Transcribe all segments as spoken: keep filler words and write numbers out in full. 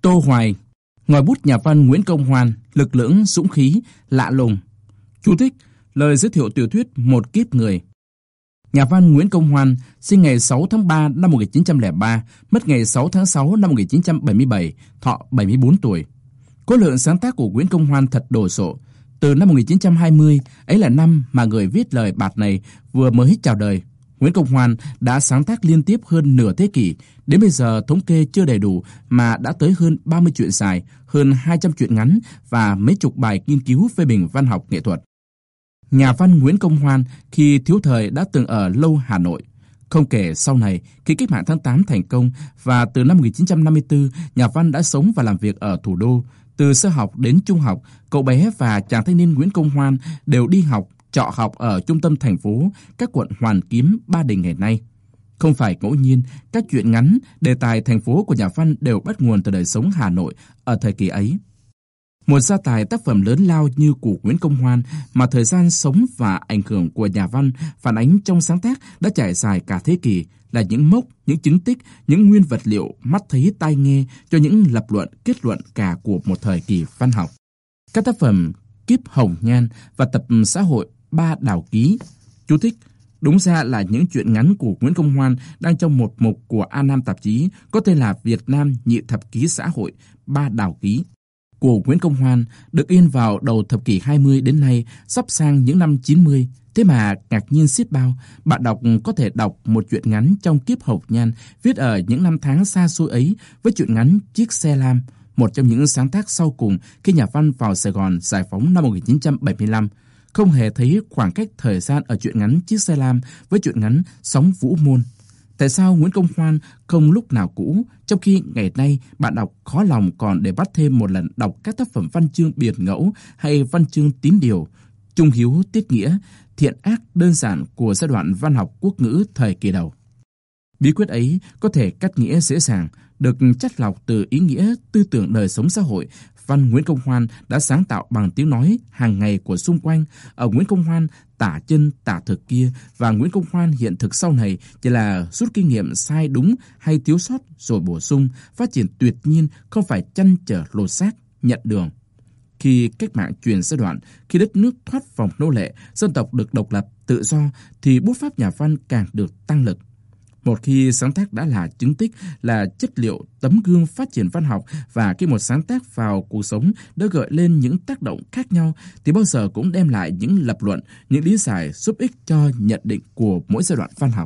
Tô Hoài, ngòi bút nhà văn Nguyễn Công Hoan, lực lưỡng dũng khí, lạ lùng. Chú thích: lời giới thiệu tiểu thuyết Một kiếp người. Nhà văn Nguyễn Công Hoan sinh ngày sáu tháng ba năm một nghìn chín trăm lẻ ba, mất ngày sáu tháng sáu năm một nghìn chín trăm bảy mươi bảy, thọ bảy mươi bốn tuổi. Khối lượng sáng tác của Nguyễn Công Hoan thật đồ sộ. Từ năm một nghìn chín trăm hai mươi, ấy là năm mà người viết lời bạt này vừa mới chào đời, Nguyễn Công Hoan đã sáng tác liên tiếp hơn nửa thế kỷ, đến bây giờ thống kê chưa đầy đủ mà đã tới hơn ba mươi truyện dài, hơn hai trăm truyện ngắn và mấy chục bài nghiên cứu phê bình văn học nghệ thuật. Nhà văn Nguyễn Công Hoan khi thiếu thời đã từng ở lâu Hà Nội. Không kể sau này, khi cách mạng tháng tám thành công và từ năm một nghìn chín trăm năm mươi tư, nhà văn đã sống và làm việc ở thủ đô. Từ sơ học đến trung học, cậu bé và chàng thanh niên Nguyễn Công Hoan đều đi học, trọ học ở trung tâm thành phố, các quận Hoàn Kiếm, Ba Đình ngày nay. Không phải ngẫu nhiên, các truyện ngắn, đề tài thành phố của nhà văn đều bắt nguồn từ đời sống Hà Nội ở thời kỳ ấy. Một gia tài tác phẩm lớn lao như của Nguyễn Công Hoan mà thời gian sống và ảnh hưởng của nhà văn phản ánh trong sáng tác đã trải dài cả thế kỷ, là những mốc, những chứng tích, những nguyên vật liệu mắt thấy tai nghe cho những lập luận, kết luận cả của một thời kỳ văn học. Các tác phẩm Kiếp Hồng Nhan và tập xã hội Ba Đào Ký. Chú thích: đúng ra là những truyện ngắn của Nguyễn Công Hoan đang trong một mục của A Nam tạp chí có tên là Việt Nam Nhị Thập Ký Xã hội Ba Đào Ký của Nguyễn Công Hoan, được in vào đầu thập kỷ hai mươi đến nay, sắp sang những năm chín mươi. Thế mà ngạc nhiên xiết bao, bạn đọc có thể đọc một truyện ngắn trong Kiếp Hồng Nhan viết ở những năm tháng xa xôi ấy với truyện ngắn Chiếc Xe Lam, một trong những sáng tác sau cùng khi nhà văn vào Sài Gòn giải phóng năm một nghìn chín trăm bảy mươi lăm. Không hề thấy khoảng cách thời gian ở truyện ngắn Chiếc Xe Lam với truyện ngắn Sóng Vũ Môn. Tại sao Nguyễn Công Hoan không lúc nào cũ, trong khi ngày nay bạn đọc khó lòng còn để bắt thêm một lần đọc các tác phẩm văn chương biệt ngẫu hay văn chương tín điều, trung hiếu tiết nghĩa, thiện ác đơn giản của giai đoạn văn học quốc ngữ thời kỳ đầu. Bí quyết ấy có thể cắt nghĩa dễ dàng, được chắt lọc từ ý nghĩa tư tưởng đời sống xã hội. Văn Nguyễn Công Hoan đã sáng tạo bằng tiếng nói hàng ngày của xung quanh. Ở Nguyễn Công Hoan tả chân tả thực kia và Nguyễn Công Hoan hiện thực sau này chỉ là rút kinh nghiệm sai đúng hay thiếu sót rồi bổ sung, phát triển tuyệt nhiên, không phải chăn trở lột xác, nhận đường. Khi cách mạng chuyển giai đoạn, khi đất nước thoát vòng nô lệ, dân tộc được độc lập, tự do, thì bút pháp nhà văn càng được tăng lực. Một khi sáng tác đã là chứng tích, là chất liệu, tấm gương phát triển văn học, và khi một sáng tác vào cuộc sống đã gợi lên những tác động khác nhau, thì bao giờ cũng đem lại những lập luận, những lý giải giúp ích cho nhận định của mỗi giai đoạn văn học.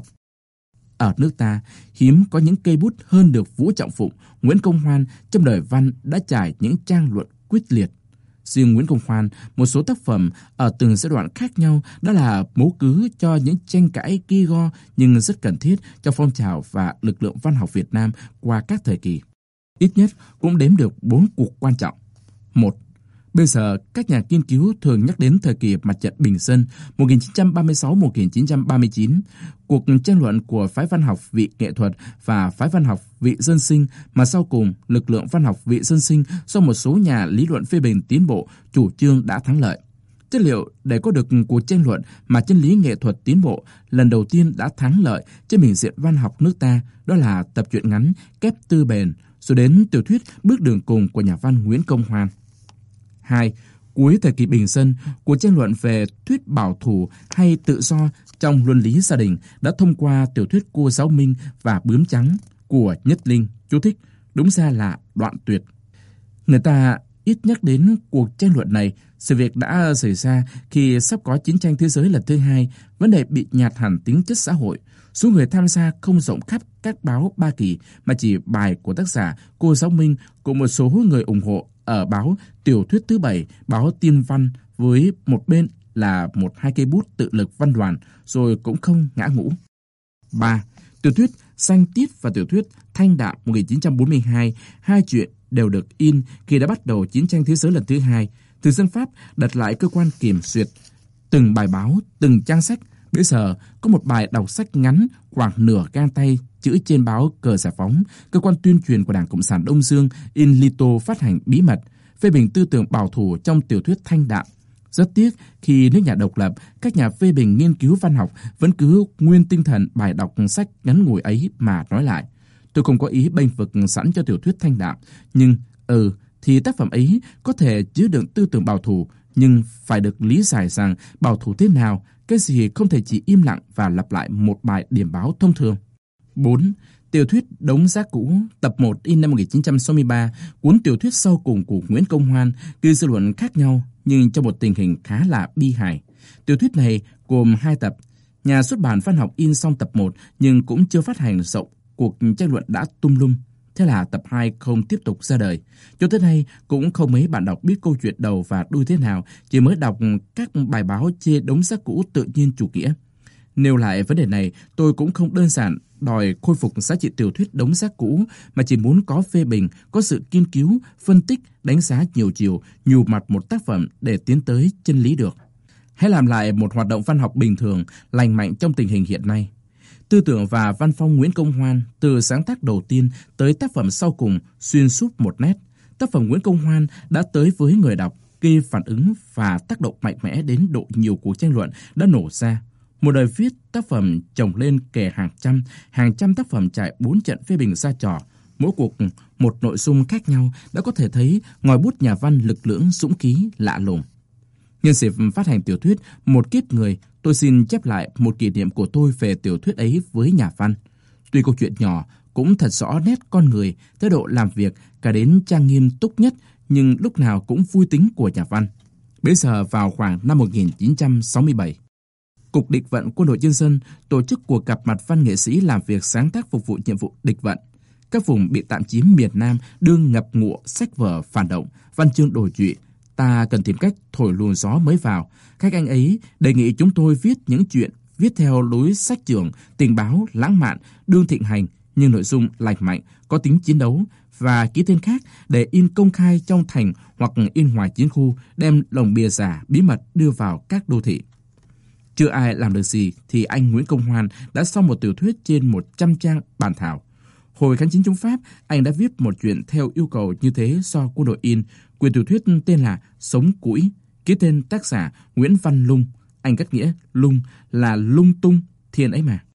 Ở nước ta, hiếm có những cây bút hơn được Vũ Trọng Phụng, Nguyễn Công Hoan trong đời văn đã trải những trang luận quyết liệt. Riêng Nguyễn Công Hoan, một số tác phẩm ở từng giai đoạn khác nhau đã là mấu cứ cho những tranh cãi gay go nhưng rất cần thiết cho phong trào và lực lượng văn học Việt Nam qua các thời kỳ. Ít nhất cũng đếm được bốn cuộc quan trọng. Một. Bây giờ, các nhà nghiên cứu thường nhắc đến thời kỳ Mặt trận Bình Dân một nghìn chín trăm ba mươi sáu đến một nghìn chín trăm ba mươi chín, cuộc tranh luận của phái văn học vị nghệ thuật và phái văn học vị dân sinh, mà sau cùng lực lượng văn học vị dân sinh do một số nhà lý luận phê bình tiến bộ chủ trương đã thắng lợi. Chất liệu để có được cuộc tranh luận mà chân lý nghệ thuật tiến bộ lần đầu tiên đã thắng lợi trên bình diện văn học nước ta, đó là tập truyện ngắn Kép Tư Bền, rồi đến tiểu thuyết Bước Đường Cùng của nhà văn Nguyễn Công Hoan. Hai. Cuối thời kỳ Bình Dân, cuộc tranh luận về thuyết bảo thủ hay tự do trong luân lý gia đình đã thông qua tiểu thuyết Cô Giáo Minh và Bướm Trắng của Nhất Linh. Chú thích: đúng ra là đoạn tuyệt. Người ta ít nhắc đến cuộc tranh luận này, sự việc đã xảy ra khi sắp có chiến tranh thế giới lần thứ hai, vấn đề bị nhạt hẳn tính chất xã hội. Số người tham gia không rộng khắp các báo ba kỳ, mà chỉ bài của tác giả Cô Giáo Minh cùng một số người ủng hộ ở báo Tiểu thuyết thứ bảy, báo Tiên Văn, với một bên là một hai cây bút tự lực văn đoàn, rồi cũng không ngã ngũ. Ba. Tiểu thuyết Xanh Tiết và tiểu thuyết Thanh Đạm một nghìn chín trăm bốn mươi hai, hai chuyện đều được in khi đã bắt đầu chiến tranh thế giới lần thứ hai. Thực dân Pháp đặt lại cơ quan kiểm duyệt từng bài báo, từng trang sách. Bây giờ có một bài đọc sách ngắn khoảng nửa gang tay chữ trên báo Cờ Giải Phóng, cơ quan tuyên truyền của Đảng Cộng sản Đông Dương, in lito phát hành bí mật, phê bình tư tưởng bảo thủ trong tiểu thuyết Thanh Đạm. Rất tiếc khi nước nhà độc lập, các nhà phê bình nghiên cứu văn học vẫn cứ nguyên tinh thần bài đọc sách ngắn ngủi ấy mà nói lại. Tôi không có ý bênh vực sẵn cho tiểu thuyết thanh đạm, nhưng ừ thì tác phẩm ấy có thể chứa đựng tư tưởng bảo thủ, nhưng phải được lý giải rằng bảo thủ thế nào, cái gì không thể chỉ im lặng và lặp lại một bài điểm báo thông thường. bốn. Tiểu thuyết Đống Rác Cũ, tập một in năm một nghìn chín trăm sáu mươi ba, cuốn tiểu thuyết sau cùng của Nguyễn Công Hoan, gây dư luận khác nhau nhưng trong một tình hình khá là bi hài. Tiểu thuyết này gồm hai tập. Nhà xuất bản Văn học in xong tập một nhưng cũng chưa phát hành rộng, cuộc tranh luận đã tung lum. Thế là tập hai không tiếp tục ra đời. Cho tới nay cũng không mấy bạn đọc biết câu chuyện đầu và đuôi thế nào, chỉ mới đọc các bài báo chê Đống Rác Cũ tự nhiên chủ nghĩa. Nêu lại vấn đề này, tôi cũng không đơn giản đòi khôi phục giá trị tiểu thuyết Đống Rác Cũ, mà chỉ muốn có phê bình, có sự nghiên cứu, phân tích, đánh giá nhiều chiều, nhù mặt một tác phẩm để tiến tới chân lý được. Hãy làm lại một hoạt động văn học bình thường, lành mạnh trong tình hình hiện nay. Tư tưởng và văn phong Nguyễn Công Hoan từ sáng tác đầu tiên tới tác phẩm sau cùng xuyên suốt một nét. Tác phẩm Nguyễn Công Hoan đã tới với người đọc, gây phản ứng và tác động mạnh mẽ đến độ nhiều cuộc tranh luận đã nổ ra. Một đời viết tác phẩm chồng lên kề hàng trăm, hàng trăm tác phẩm trải bốn trận phê bình ra trò. Mỗi cuộc một nội dung khác nhau đã có thể thấy ngòi bút nhà văn lực lưỡng dũng khí lạ lùng. Nhân dịp phát hành tiểu thuyết Một Kiếp Người, tôi xin chép lại một kỷ niệm của tôi về tiểu thuyết ấy với nhà văn. Tuy câu chuyện nhỏ, cũng thật rõ nét con người, thái độ làm việc, cả đến trang nghiêm túc nhất, nhưng lúc nào cũng vui tính của nhà văn. Bấy giờ vào khoảng năm một nghìn chín trăm sáu mươi bảy, Cục Địch vận Quân đội Nhân dân tổ chức cuộc gặp mặt văn nghệ sĩ làm việc sáng tác phục vụ nhiệm vụ địch vận. Các vùng bị tạm chiếm miền Nam đương ngập ngụa sách vở phản động, văn chương đổi trụy. Ta cần tìm cách thổi luồng gió mới vào. Các anh ấy đề nghị chúng tôi viết những chuyện viết theo lối sách trường, tình báo, lãng mạn, đương thịnh hành, nhưng nội dung lành mạnh, có tính chiến đấu, và ký tên khác để in công khai trong thành hoặc in ngoài chiến khu, đem lồng bìa giả bí mật đưa vào các đô thị. Chưa ai làm được gì thì anh Nguyễn Công Hoan đã xong một tiểu thuyết trên một trăm trang bản thảo. Hồi kháng chiến chống Pháp, anh đã viết một chuyện theo yêu cầu như thế do quân đội in. Quyển tiểu thuyết tên là Sống Củi, ký tên tác giả Nguyễn Văn Lung. Anh cắt nghĩa Lung là lung tung thiên ấy mà.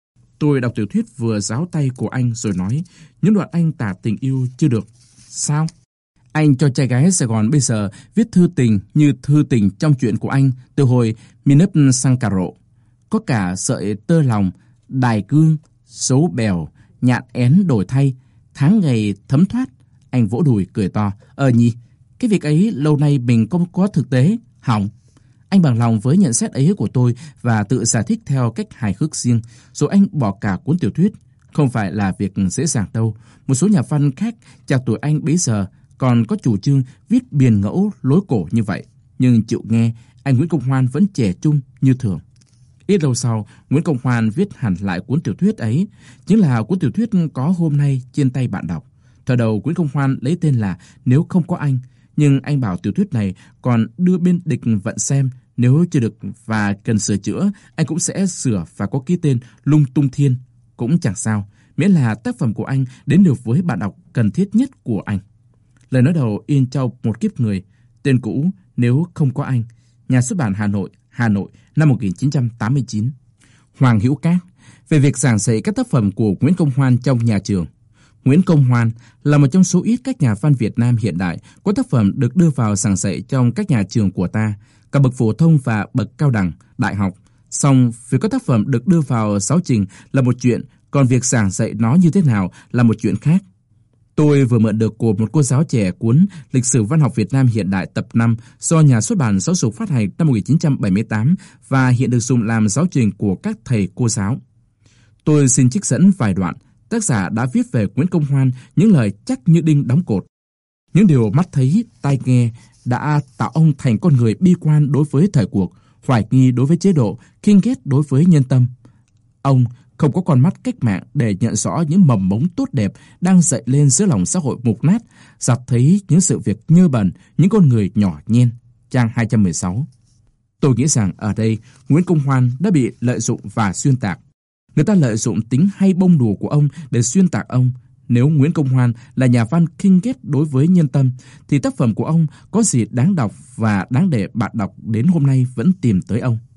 Tôi đọc tiểu thuyết vừa ráo tay của anh rồi nói, những đoạn anh tả tình yêu chưa được. Sao? Anh cho trai gái Sài Gòn bây giờ viết thư tình như thư tình trong chuyện của anh từ hồi Minấp sang cà rộ. Có cả sợi tơ lòng, đài cương, xấu bèo, nhạn én đổi thay, tháng ngày thấm thoát. Anh vỗ đùi cười to. Ờ nhỉ, cái việc ấy lâu nay mình không có thực tế, hỏng. Anh bằng lòng với nhận xét ấy của tôi và tự giải thích theo cách hài hước riêng, rồi anh bỏ cả cuốn tiểu thuyết. Không phải là việc dễ dàng đâu. Một số nhà văn khác chạc tuổi anh bấy giờ còn có chủ trương viết biền ngẫu lối cổ như vậy. Nhưng chịu nghe, anh Nguyễn Công Hoan vẫn trẻ trung như thường. Ít lâu sau, Nguyễn Công Hoan viết hẳn lại cuốn tiểu thuyết ấy, chính là cuốn tiểu thuyết có hôm nay trên tay bạn đọc. Thời đầu Nguyễn Công Hoan lấy tên là Nếu Không Có Anh, nhưng anh bảo tiểu thuyết này còn đưa bên địch vận xem, nếu chưa được và cần sửa chữa, anh cũng sẽ sửa và có ký tên Lung Tung Thiên, cũng chẳng sao, miễn là tác phẩm của anh đến được với bạn đọc cần thiết nhất của anh. Lời nói đầu in trong Một Kiếp Người, tên cũ Nếu Không Có Anh, Nhà xuất bản Hà Nội, Hà Nội, năm một nghìn chín trăm tám mươi chín. Hoàng Hữu Các về việc giảng dạy các tác phẩm của Nguyễn Công Hoan trong nhà trường. Nguyễn Công Hoan là một trong số ít các nhà văn Việt Nam hiện đại có tác phẩm được đưa vào giảng dạy trong các nhà trường của ta, cả bậc phổ thông và bậc cao đẳng, đại học. Song việc có tác phẩm được đưa vào giáo trình là một chuyện, còn việc giảng dạy nó như thế nào là một chuyện khác. Tôi vừa mượn được của một cô giáo trẻ cuốn Lịch sử văn học Việt Nam hiện đại tập năm do Nhà xuất bản Giáo dục phát hành năm một nghìn chín trăm bảy mươi tám và hiện được dùng làm giáo trình của các thầy cô giáo. Tôi xin trích dẫn vài đoạn. Tác giả đã viết về Nguyễn Công Hoan những lời chắc như đinh đóng cột. Những điều mắt thấy, tai nghe đã tạo ông thành con người bi quan đối với thời cuộc, hoài nghi đối với chế độ, khinh ghét đối với nhân tâm. Ông không có con mắt cách mạng để nhận rõ những mầm mống tốt đẹp đang dậy lên giữa lòng xã hội mục nát, giặt thấy những sự việc nhơ bẩn, những con người nhỏ nhen. Trang hai trăm mười sáu. Tôi nghĩ rằng ở đây Nguyễn Công Hoan đã bị lợi dụng và xuyên tạc. Người ta lợi dụng tính hay bông đùa của ông để xuyên tạc ông. Nếu Nguyễn Công Hoan là nhà văn khinh ghét đối với nhân tâm, thì tác phẩm của ông có gì đáng đọc và đáng để bạn đọc đến hôm nay vẫn tìm tới ông.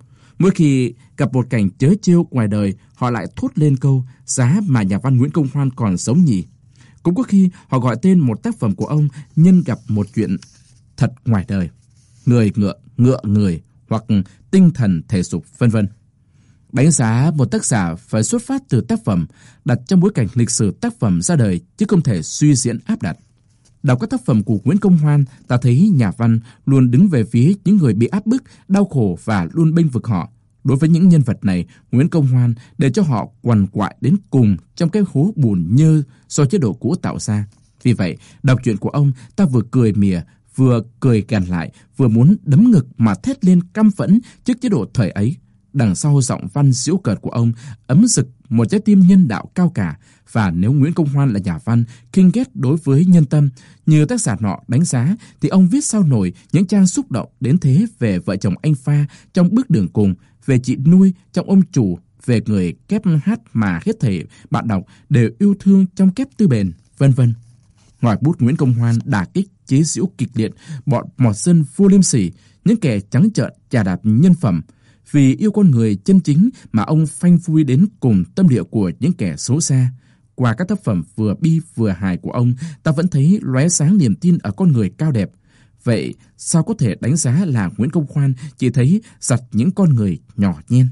Mỗi khi gặp một cảnh trớ trêu ngoài đời, họ lại thốt lên câu giá mà nhà văn Nguyễn Công Hoan còn sống nhỉ. Cũng có khi họ gọi tên một tác phẩm của ông nhân gặp một chuyện thật ngoài đời, người ngựa, ngựa người, hoặc tinh thần thể dục, vân vân. Đánh giá một tác giả phải xuất phát từ tác phẩm, đặt trong bối cảnh lịch sử tác phẩm ra đời, chứ không thể suy diễn áp đặt. Đọc các tác phẩm của Nguyễn Công Hoan, ta thấy nhà văn luôn đứng về phía những người bị áp bức, đau khổ và luôn bênh vực họ. Đối với những nhân vật này, Nguyễn Công Hoan để cho họ quằn quại đến cùng trong cái hố bùn nhơ do chế độ cũ tạo ra. Vì vậy, đọc truyện của ông, ta vừa cười mỉa, vừa cười gằn lại, vừa muốn đấm ngực mà thét lên căm phẫn trước chế độ thời ấy. Đằng sau giọng văn giễu cợt của ông ấm rực một trái tim nhân đạo cao cả. Và nếu Nguyễn Công Hoan là nhà văn khinh ghét đối với nhân tâm như tác giả nọ đánh giá, thì ông viết sao nổi những trang xúc động đến thế về vợ chồng anh Pha trong Bước Đường Cùng, về chị Nuôi trong Ông Chủ, về người kép hát mà hết thảy bạn đọc đều yêu thương trong Kép Tư Bền, vân vân. Ngòi bút Nguyễn Công Hoan đả kích chế giễu kịch liệt bọn mọt dân vô liêm sỉ, những kẻ trắng trợn chà đạp nhân phẩm. Vì yêu con người chân chính mà ông phanh phui đến cùng tâm địa của những kẻ xấu xa. Qua các tác phẩm vừa bi vừa hài của ông, ta vẫn thấy lóe sáng niềm tin ở con người cao đẹp. Vậy sao có thể đánh giá là Nguyễn Công Hoan chỉ thấy giặt những con người nhỏ nhen?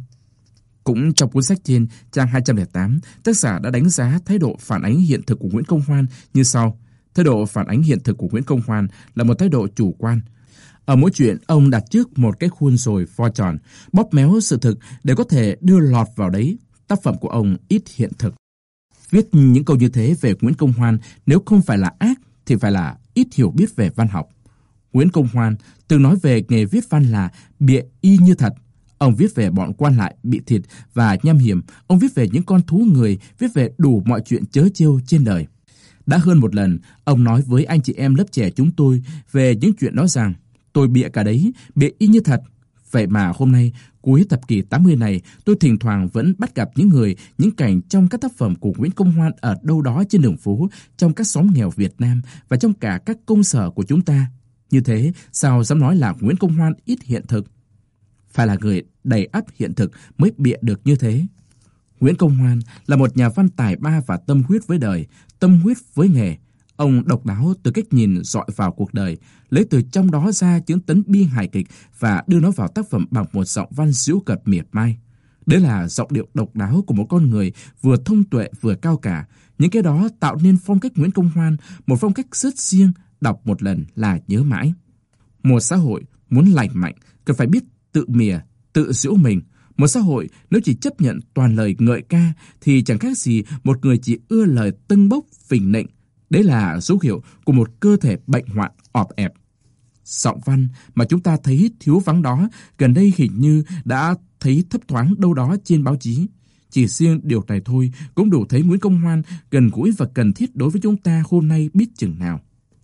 Cũng trong cuốn sách trên, trang hai trăm lẻ tám, tác giả đã đánh giá thái độ phản ánh hiện thực của Nguyễn Công Hoan như sau. Thái độ phản ánh hiện thực của Nguyễn Công Hoan là một thái độ chủ quan. Ở mỗi chuyện, ông đặt trước một cái khuôn rồi vo tròn, bóp méo sự thực để có thể đưa lọt vào đấy. Tác phẩm của ông ít hiện thực. Viết những câu như thế về Nguyễn Công Hoan nếu không phải là ác thì phải là ít hiểu biết về văn học. Nguyễn Công Hoan từng nói về nghề viết văn là bịa y như thật. Ông viết về bọn quan lại bị thịt và nham hiểm. Ông viết về những con thú người, viết về đủ mọi chuyện trớ trêu trên đời. Đã hơn một lần, ông nói với anh chị em lớp trẻ chúng tôi về những chuyện đó rằng tôi bịa cả đấy, bịa y như thật. Vậy mà hôm nay, cuối thập kỷ tám mươi này, tôi thỉnh thoảng vẫn bắt gặp những người, những cảnh trong các tác phẩm của Nguyễn Công Hoan ở đâu đó trên đường phố, trong các xóm nghèo Việt Nam và trong cả các công sở của chúng ta. Như thế, sao dám nói là Nguyễn Công Hoan ít hiện thực? Phải là người đầy ắp hiện thực mới bịa được như thế. Nguyễn Công Hoan là một nhà văn tài ba và tâm huyết với đời, tâm huyết với nghề. Ông độc đáo từ cách nhìn dọi vào cuộc đời, lấy từ trong đó ra những tấn bi hài kịch và đưa nó vào tác phẩm bằng một giọng văn giễu cợt miệt mai. Đấy là giọng điệu độc đáo của một con người vừa thông tuệ vừa cao cả. Những cái đó tạo nên phong cách Nguyễn Công Hoan, một phong cách rất riêng, đọc một lần là nhớ mãi. Một xã hội muốn lành mạnh cần phải biết tự mỉa, tự giễu mình. Một xã hội nếu chỉ chấp nhận toàn lời ngợi ca thì chẳng khác gì một người chỉ ưa lời tâng bốc phình nịnh. Đấy là dấu hiệu của một cơ thể bệnh hoạn ọp ẹp. Giọng văn mà chúng ta thấy thiếu vắng đó gần đây hình như đã thấy thấp thoáng đâu đó trên báo chí. Chỉ riêng điều này thôi cũng đủ thấy Nguyễn Công Hoan gần gũi và cần thiết đối với chúng ta hôm nay biết chừng nào.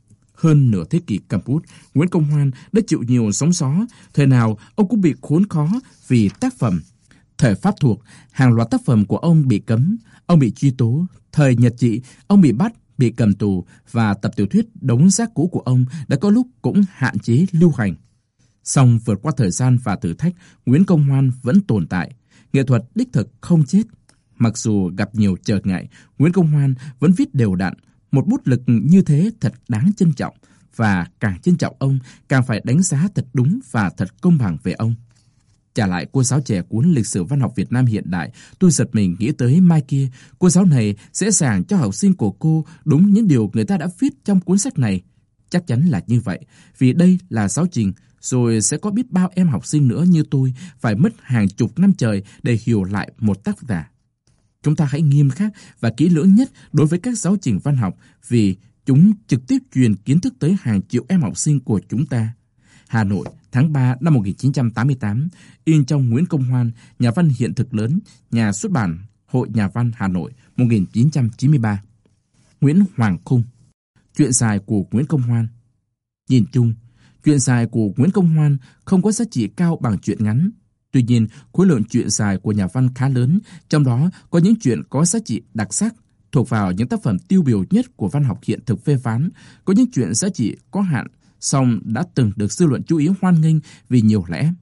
Hơn nửa thế kỷ cầm bút, Nguyễn Công Hoan đã chịu nhiều sóng gió. Thời nào ông cũng bị khốn khó vì tác phẩm. Thời Pháp thuộc, hàng loạt tác phẩm của ông bị cấm, ông bị truy tố. Thời Nhật Trị, ông bị bắt, bị cầm tù và tập tiểu thuyết Đống Rác Cũ của ông đã có lúc cũng hạn chế lưu hành. Song vượt qua thời gian và thử thách, Nguyễn Công Hoan vẫn tồn tại. Nghệ thuật đích thực không chết. Mặc dù gặp nhiều trở ngại, Nguyễn Công Hoan vẫn viết đều đặn. Một bút lực như thế thật đáng trân trọng, và càng trân trọng ông, càng phải đánh giá thật đúng và thật công bằng về ông. Trả lại cô giáo trẻ cuốn Lịch sử văn học Việt Nam hiện đại, tôi giật mình nghĩ tới mai kia, cô giáo này sẽ giảng cho học sinh của cô đúng những điều người ta đã viết trong cuốn sách này. Chắc chắn là như vậy, vì đây là giáo trình, rồi sẽ có biết bao em học sinh nữa như tôi phải mất hàng chục năm trời để hiểu lại một tác giả. Chúng ta hãy nghiêm khắc và kỹ lưỡng nhất đối với các giáo trình văn học vì chúng trực tiếp truyền kiến thức tới hàng triệu em học sinh của chúng ta. Hà Nội, tháng ba năm một nghìn chín trăm tám mươi tám, in trong Nguyễn Công Hoan, nhà văn hiện thực lớn, nhà xuất bản Hội Nhà văn Hà Nội, một nghìn chín trăm chín mươi ba. Nguyễn Hoàng Khung, chuyện dài của Nguyễn Công Hoan. Nhìn chung, chuyện dài của Nguyễn Công Hoan không có giá trị cao bằng chuyện ngắn. Tuy nhiên, khối lượng chuyện dài của nhà văn khá lớn, trong đó có những chuyện có giá trị đặc sắc, thuộc vào những tác phẩm tiêu biểu nhất của văn học hiện thực phê phán, có những chuyện giá trị có hạn, song đã từng được dư luận chú ý hoan nghênh vì nhiều lẽ.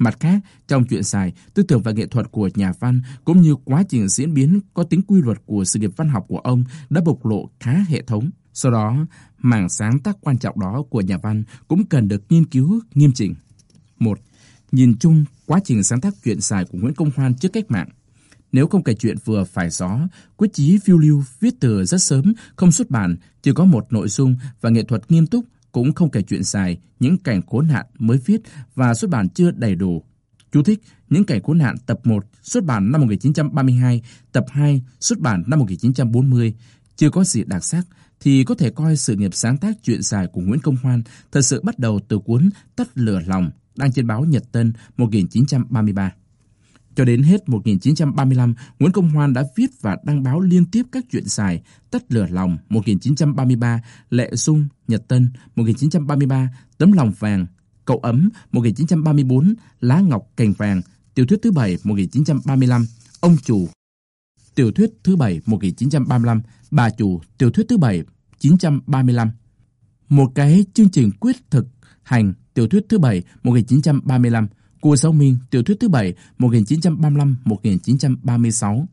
Mặt khác, trong truyện dài, tư tưởng và nghệ thuật của nhà văn cũng như quá trình diễn biến có tính quy luật của sự nghiệp văn học của ông đã bộc lộ khá hệ thống. Sau đó, mảng sáng tác quan trọng đó của nhà văn cũng cần được nghiên cứu nghiêm chỉnh. Một, nhìn chung quá trình sáng tác truyện dài của Nguyễn Công Hoan trước cách mạng. Nếu không kể chuyện vừa phải gió, quyết chí phiêu lưu viết từ rất sớm, không xuất bản, chỉ có một nội dung và nghệ thuật nghiêm túc, cũng không kể chuyện dài, những cảnh khốn nạn mới viết và xuất bản chưa đầy đủ. Chú thích: Những cảnh khốn nạn tập một xuất bản năm một nghìn chín trăm ba mươi hai, tập hai xuất bản năm một nghìn chín trăm bốn mươi, chưa có gì đặc sắc, thì có thể coi sự nghiệp sáng tác truyện dài của Nguyễn Công Hoan thật sự bắt đầu từ cuốn Tắt lửa lòng, đăng trên báo Nhật Tân một nghìn chín trăm ba mươi ba. Cho đến hết một nghìn chín trăm ba mươi lăm, Nguyễn Công Hoan đã viết và đăng báo liên tiếp các truyện dài: Tắt lửa lòng một nghìn chín trăm ba mươi ba, Lệ Dung, Nhật Tân một nghìn chín trăm ba mươi ba, Tấm lòng vàng, Cậu ấm một nghìn chín trăm ba mươi tư, Lá ngọc cành vàng, tiểu thuyết thứ bảy một nghìn chín trăm ba mươi lăm, Ông chủ, tiểu thuyết thứ bảy một nghìn chín trăm ba mươi lăm, Bà chủ, tiểu thuyết thứ bảy một nghìn chín trăm ba mươi lăm. Một cái chương trình quyết thực hành, tiểu thuyết thứ bảy một nghìn chín trăm ba mươi lăm, Cua Sáu Minh, tiểu thuyết thứ bảy một nghìn chín trăm ba mươi lăm đến một nghìn chín trăm ba mươi sáu.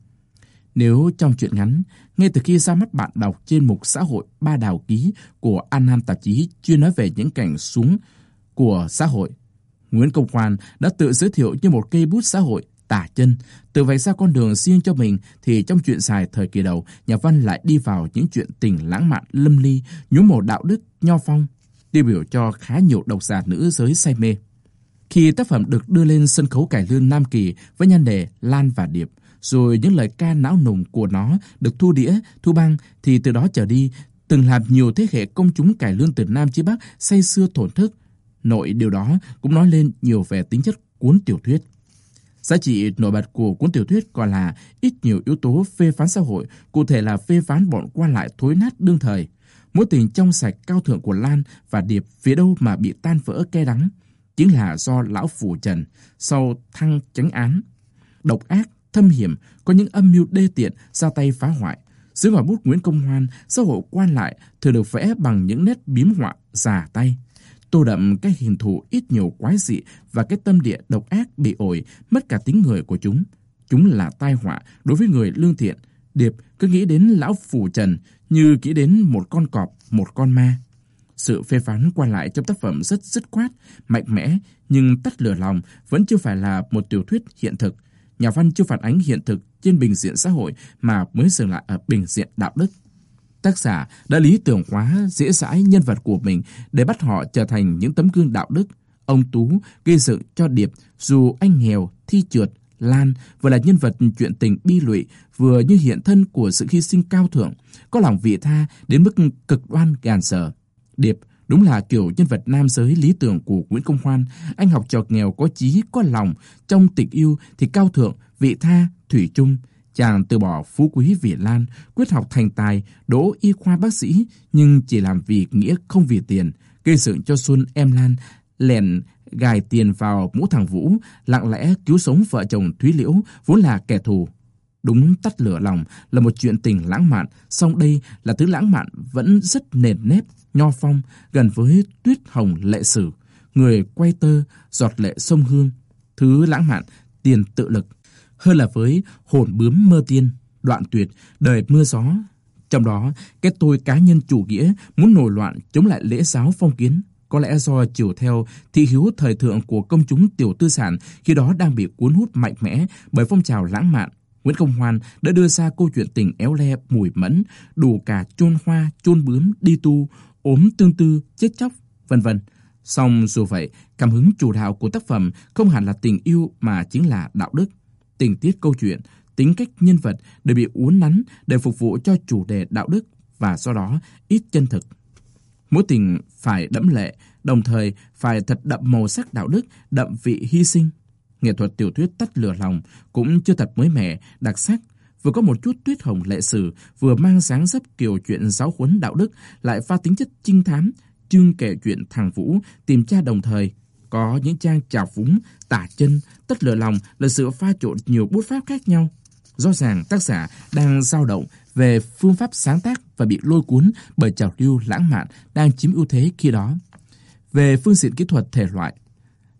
Nếu trong truyện ngắn, ngay từ khi ra mắt bạn đọc trên mục xã hội Ba Đào Ký của An Nam tạp chí chuyên nói về những cảnh xuống của xã hội, Nguyễn Công Hoan đã tự giới thiệu như một cây bút xã hội tả chân, tự vạch ra con đường riêng cho mình, thì trong truyện dài thời kỳ đầu, nhà văn lại đi vào những chuyện tình lãng mạn lâm ly, nhuốm màu đạo đức nho phong, tiêu biểu cho khá nhiều độc giả nữ giới say mê. Khi tác phẩm được đưa lên sân khấu cải lương Nam Kỳ với nhan đề Lan và Điệp, rồi những lời ca não nùng của nó được thu đĩa, thu băng, thì từ đó trở đi, từng làm nhiều thế hệ công chúng cải lương từ Nam chí Bắc say sưa thổn thức. Nội điều đó cũng nói lên nhiều về tính chất cuốn tiểu thuyết. Giá trị nổi bật của cuốn tiểu thuyết còn là ít nhiều yếu tố phê phán xã hội, cụ thể là phê phán bọn qua lại thối nát đương thời. Mối tình trong sạch cao thượng của Lan và Điệp phía đâu mà bị tan vỡ cay đắng, chính là do lão phủ Trần sau thăng chánh án độc ác, thâm hiểm, có những âm mưu đê tiện ra tay phá hoại. Dưới ngòi bút Nguyễn Công Hoan, xã hội quan lại thường được vẽ bằng những nét biếm họa già tay, tô đậm cái hình thù ít nhiều quái dị và cái tâm địa độc ác bị ổi, mất cả tính người của chúng. Chúng là tai họa đối với người lương thiện. Điệp cứ nghĩ đến lão phủ Trần như nghĩ đến một con cọp, một con ma. Sự phê phán quan lại trong tác phẩm rất dứt khoát, mạnh mẽ, nhưng Tắt lửa lòng vẫn chưa phải là một tiểu thuyết hiện thực. Nhà văn chưa phản ánh hiện thực trên bình diện xã hội mà mới dừng lại ở bình diện đạo đức. Tác giả đã lý tưởng hóa dễ dãi nhân vật của mình để bắt họ trở thành những tấm gương đạo đức. Ông Tú gây dựng cho Điệp, dù anh nghèo, thi trượt, Lan vừa là nhân vật chuyện tình bi lụy, vừa như hiện thân của sự hy sinh cao thượng, có lòng vị tha đến mức cực đoan gàn dở. Điệp đúng là kiểu nhân vật nam giới lý tưởng của Nguyễn Công Hoan. Anh học trò nghèo có chí, có lòng, trong tình yêu thì cao thượng, vị tha, thủy chung. Chàng từ bỏ phú quý vì Lan, quyết học thành tài, đỗ y khoa bác sĩ, nhưng chỉ làm vì nghĩa không vì tiền, gây dựng cho Xuân em Lan lẻn gài tiền vào mũ thằng Vũ, lặng lẽ cứu sống vợ chồng Thúy Liễu vốn là kẻ thù. Đúng, Tắt lửa lòng là một chuyện tình lãng mạn, song đây là thứ lãng mạn vẫn rất nền nếp, nho phong, gần với tuyết hồng lệ sử, người quay tơ, giọt lệ sông Hương, thứ lãng mạn tiền tự lực, hơn là với hồn bướm mơ tiên, đoạn tuyệt, đời mưa gió. Trong đó, cái tôi cá nhân chủ nghĩa muốn nổi loạn chống lại lễ giáo phong kiến, có lẽ do chiều theo thị hiếu thời thượng của công chúng tiểu tư sản khi đó đang bị cuốn hút mạnh mẽ bởi phong trào lãng mạn. Nguyễn Công Hoan đã đưa ra câu chuyện tình éo le mùi mẫn, đủ cả chôn hoa, chôn bướm, đi tu, ốm tương tư, chết chóc, vân vân. Song dù vậy, cảm hứng chủ đạo của tác phẩm không hẳn là tình yêu mà chính là đạo đức. Tình tiết câu chuyện, tính cách nhân vật đều bị uốn nắn để phục vụ cho chủ đề đạo đức và do đó ít chân thực. Mối tình phải đẫm lệ, đồng thời phải thật đậm màu sắc đạo đức, đậm vị hy sinh. Nghệ thuật tiểu thuyết Tắt lửa lòng cũng chưa thật mới mẻ, đặc sắc, vừa có một chút tuyết hồng lệ sử, vừa mang dáng dấp kiểu chuyện giáo huấn đạo đức, lại pha tính chất trinh thám, chương kể chuyện thằng Vũ tìm cha đồng thời. Có những trang trào phúng, tả chân. Tắt lửa lòng là sự pha trộn nhiều bút pháp khác nhau. Rõ ràng tác giả đang dao động về phương pháp sáng tác và bị lôi cuốn bởi trào lưu lãng mạn đang chiếm ưu thế khi đó. Về phương diện kỹ thuật thể loại,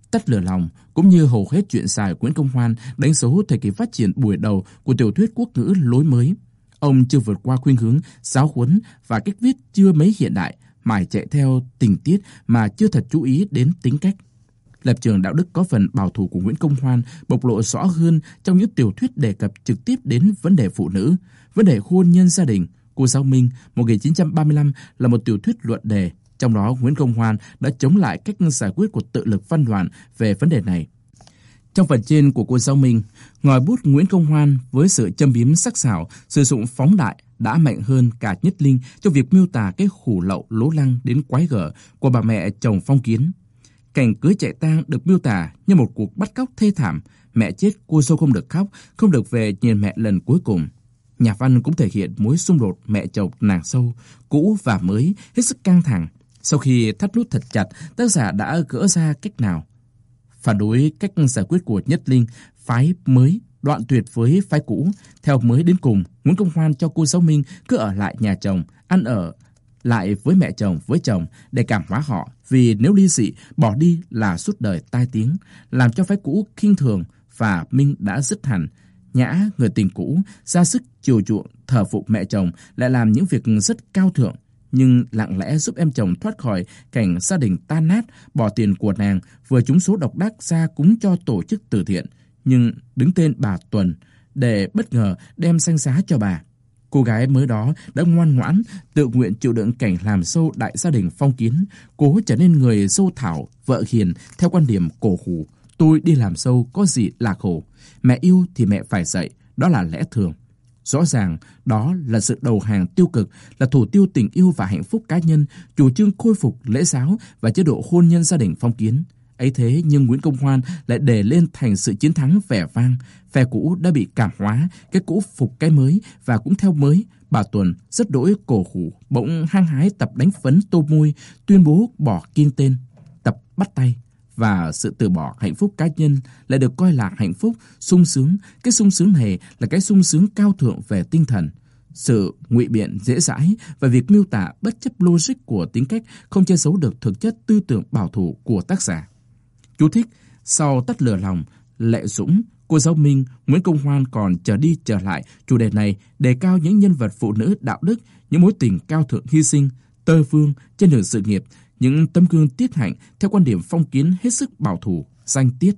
Tắt lửa lòng cũng như hầu hết chuyện dài Nguyễn Công Hoan đánh dấu thời kỳ phát triển buổi đầu của tiểu thuyết quốc ngữ lối mới. Ông chưa vượt qua khuynh hướng giáo huấn và cách viết chưa mấy hiện đại, mải chạy theo tình tiết mà chưa thật chú ý đến tính cách. Lập trường đạo đức có phần bảo thủ của Nguyễn Công Hoan bộc lộ rõ hơn trong những tiểu thuyết đề cập trực tiếp đến vấn đề phụ nữ, vấn đề hôn nhân gia đình. Cô Giáo Minh một nghìn chín trăm ba mươi lăm là một tiểu thuyết luận đề, trong đó Nguyễn Công Hoan đã chống lại cách giải quyết của tự lực văn đoàn về vấn đề này. Trong phần trên của Cô Giáo Minh, ngòi bút Nguyễn Công Hoan với sự châm biếm sắc sảo, sử dụng phóng đại đã mạnh hơn cả Nhất Linh trong việc miêu tả cái hủ lậu lố lăng đến quái gở của bà mẹ chồng Phong Kiến. Cảnh cưới chạy tang được miêu tả như một cuộc bắt cóc thê thảm, mẹ chết cô dâu không được khóc, không được về nhìn mẹ lần cuối cùng. Nhà văn cũng thể hiện mối xung đột mẹ chồng nàng dâu, cũ và mới hết sức căng thẳng. Sau khi thắt nút thật chặt, tác giả đã gỡ ra cách nào? Phản đối cách giải quyết của Nhất Linh, phái mới đoạn tuyệt với phái cũ. Theo mới đến cùng, Nguyễn Công Hoan cho Cô Giáo Minh cứ ở lại nhà chồng, ăn ở lại với mẹ chồng, với chồng để cảm hóa họ, vì nếu ly dị, bỏ đi là suốt đời tai tiếng, làm cho phái cũ khinh thường, và Minh đã dứt hẳn. Nhã, người tình cũ, ra sức chiều chuộng, thờ phụng mẹ chồng, lại làm những việc rất cao thượng, nhưng lặng lẽ giúp em chồng thoát khỏi cảnh gia đình tan nát, bỏ tiền của nàng vừa trúng số độc đắc ra cúng cho tổ chức từ thiện, nhưng đứng tên bà Tuần để bất ngờ đem danh giá cho bà. Cô gái mới đó đã ngoan ngoãn, tự nguyện chịu đựng cảnh làm dâu đại gia đình Phong Kiến, cố trở nên người dâu thảo, vợ hiền theo quan điểm cổ hủ. Tôi đi làm dâu có gì là khổ, mẹ yêu thì mẹ phải dạy, đó là lẽ thường. Rõ ràng đó là sự đầu hàng tiêu cực, là thủ tiêu tình yêu và hạnh phúc cá nhân, chủ trương khôi phục lễ giáo và chế độ hôn nhân gia đình Phong Kiến. Ấy thế nhưng Nguyễn Công Hoan lại đề lên thành sự chiến thắng vẻ vang. Phe cũ đã bị cảm hóa, cái cũ phục cái mới và cũng theo mới. Bà Tuần rất đỗi cổ hủ, bỗng hăng hái tập đánh phấn tô môi, tuyên bố bỏ kim tên, tập bắt tay. Và sự từ bỏ hạnh phúc cá nhân lại được coi là hạnh phúc, sung sướng. Cái sung sướng này là cái sung sướng cao thượng về tinh thần. Sự ngụy biện dễ dãi và việc miêu tả bất chấp logic của tính cách không che giấu được thực chất tư tưởng bảo thủ của tác giả. Chú thích: sau Tắt lửa lòng, Lệ Dũng, Cô Giáo Minh, Nguyễn Công Hoan còn trở đi trở lại chủ đề này, đề cao những nhân vật phụ nữ đạo đức, những mối tình cao thượng hy sinh, tơ vương trên đường sự nghiệp, những tấm gương tiết hạnh theo quan điểm Phong Kiến hết sức bảo thủ, danh tiết.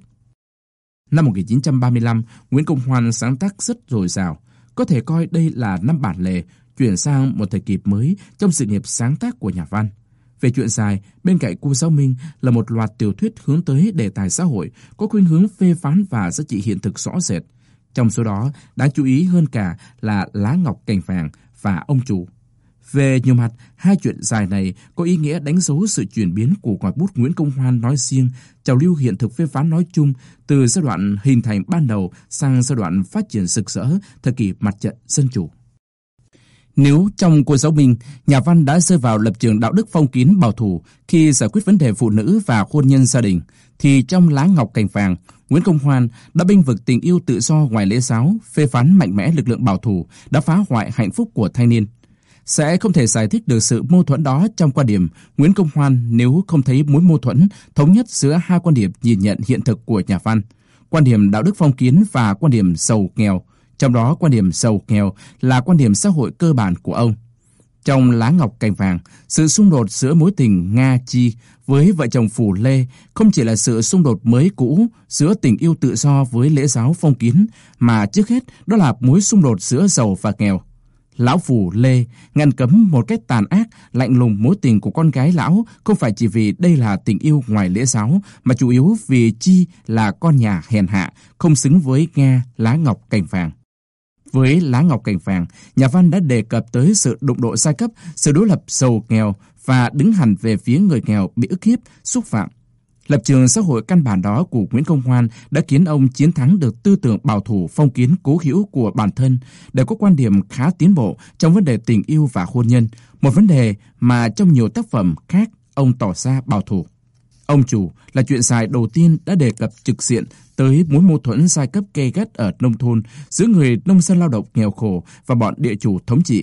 Năm một nghìn chín trăm ba mươi lăm, Nguyễn Công Hoan sáng tác rất dồi dào. Có thể coi đây là năm bản lề, chuyển sang một thời kỳ mới trong sự nghiệp sáng tác của nhà văn. Về chuyện dài, bên cạnh Cô Giáo Minh là một loạt tiểu thuyết hướng tới đề tài xã hội, có khuynh hướng phê phán và giá trị hiện thực rõ rệt. Trong số đó, đáng chú ý hơn cả là Lá Ngọc Cành Vàng và Ông Chủ. Về nhiều mặt, hai chuyện dài này có ý nghĩa đánh dấu sự chuyển biến của ngòi bút Nguyễn Công Hoan nói riêng, trào lưu hiện thực phê phán nói chung, từ giai đoạn hình thành ban đầu sang giai đoạn phát triển rực rỡ, thời kỳ mặt trận dân chủ. Nếu trong Cô Giáo Minh, nhà văn đã rơi vào lập trường đạo đức phong kiến bảo thủ khi giải quyết vấn đề phụ nữ và hôn nhân gia đình, thì trong Lá Ngọc Cành Vàng, Nguyễn Công Hoan đã bênh vực tình yêu tự do ngoài lễ giáo, phê phán mạnh mẽ lực lượng bảo thủ, đã phá hoại hạnh phúc của thanh niên. Sẽ không thể giải thích được sự mâu thuẫn đó trong quan điểm Nguyễn Công Hoan nếu không thấy mối mâu thuẫn thống nhất giữa hai quan điểm nhìn nhận hiện thực của nhà văn, quan điểm đạo đức phong kiến và quan điểm giàu nghèo. Trong đó, quan điểm giàu nghèo là quan điểm xã hội cơ bản của ông. Trong Lá Ngọc Cành Vàng, sự xung đột giữa mối tình Nga Chi với vợ chồng Phủ Lê không chỉ là sự xung đột mới cũ giữa tình yêu tự do với lễ giáo phong kiến, mà trước hết đó là mối xung đột giữa giàu và nghèo. Lão Phủ Lê ngăn cấm một cách tàn ác, lạnh lùng mối tình của con gái lão không phải chỉ vì đây là tình yêu ngoài lễ giáo, mà chủ yếu vì Chi là con nhà hèn hạ, không xứng với Nga Lá Ngọc Cành Vàng. Với Lá Ngọc Cành Vàng, nhà văn đã đề cập tới sự đụng độ giai cấp, sự đối lập giàu nghèo và đứng hẳn về phía người nghèo bị ức hiếp, xúc phạm. Lập trường xã hội căn bản đó của Nguyễn Công Hoan đã khiến ông chiến thắng được tư tưởng bảo thủ phong kiến cố hữu của bản thân, để có quan điểm khá tiến bộ trong vấn đề tình yêu và hôn nhân, một vấn đề mà trong nhiều tác phẩm khác ông tỏ ra bảo thủ. Ông Chủ là chuyện dài đầu tiên đã đề cập trực diện tới mối mâu thuẫn giai cấp gay gắt ở nông thôn giữa người nông dân lao động nghèo khổ và bọn địa chủ thống trị.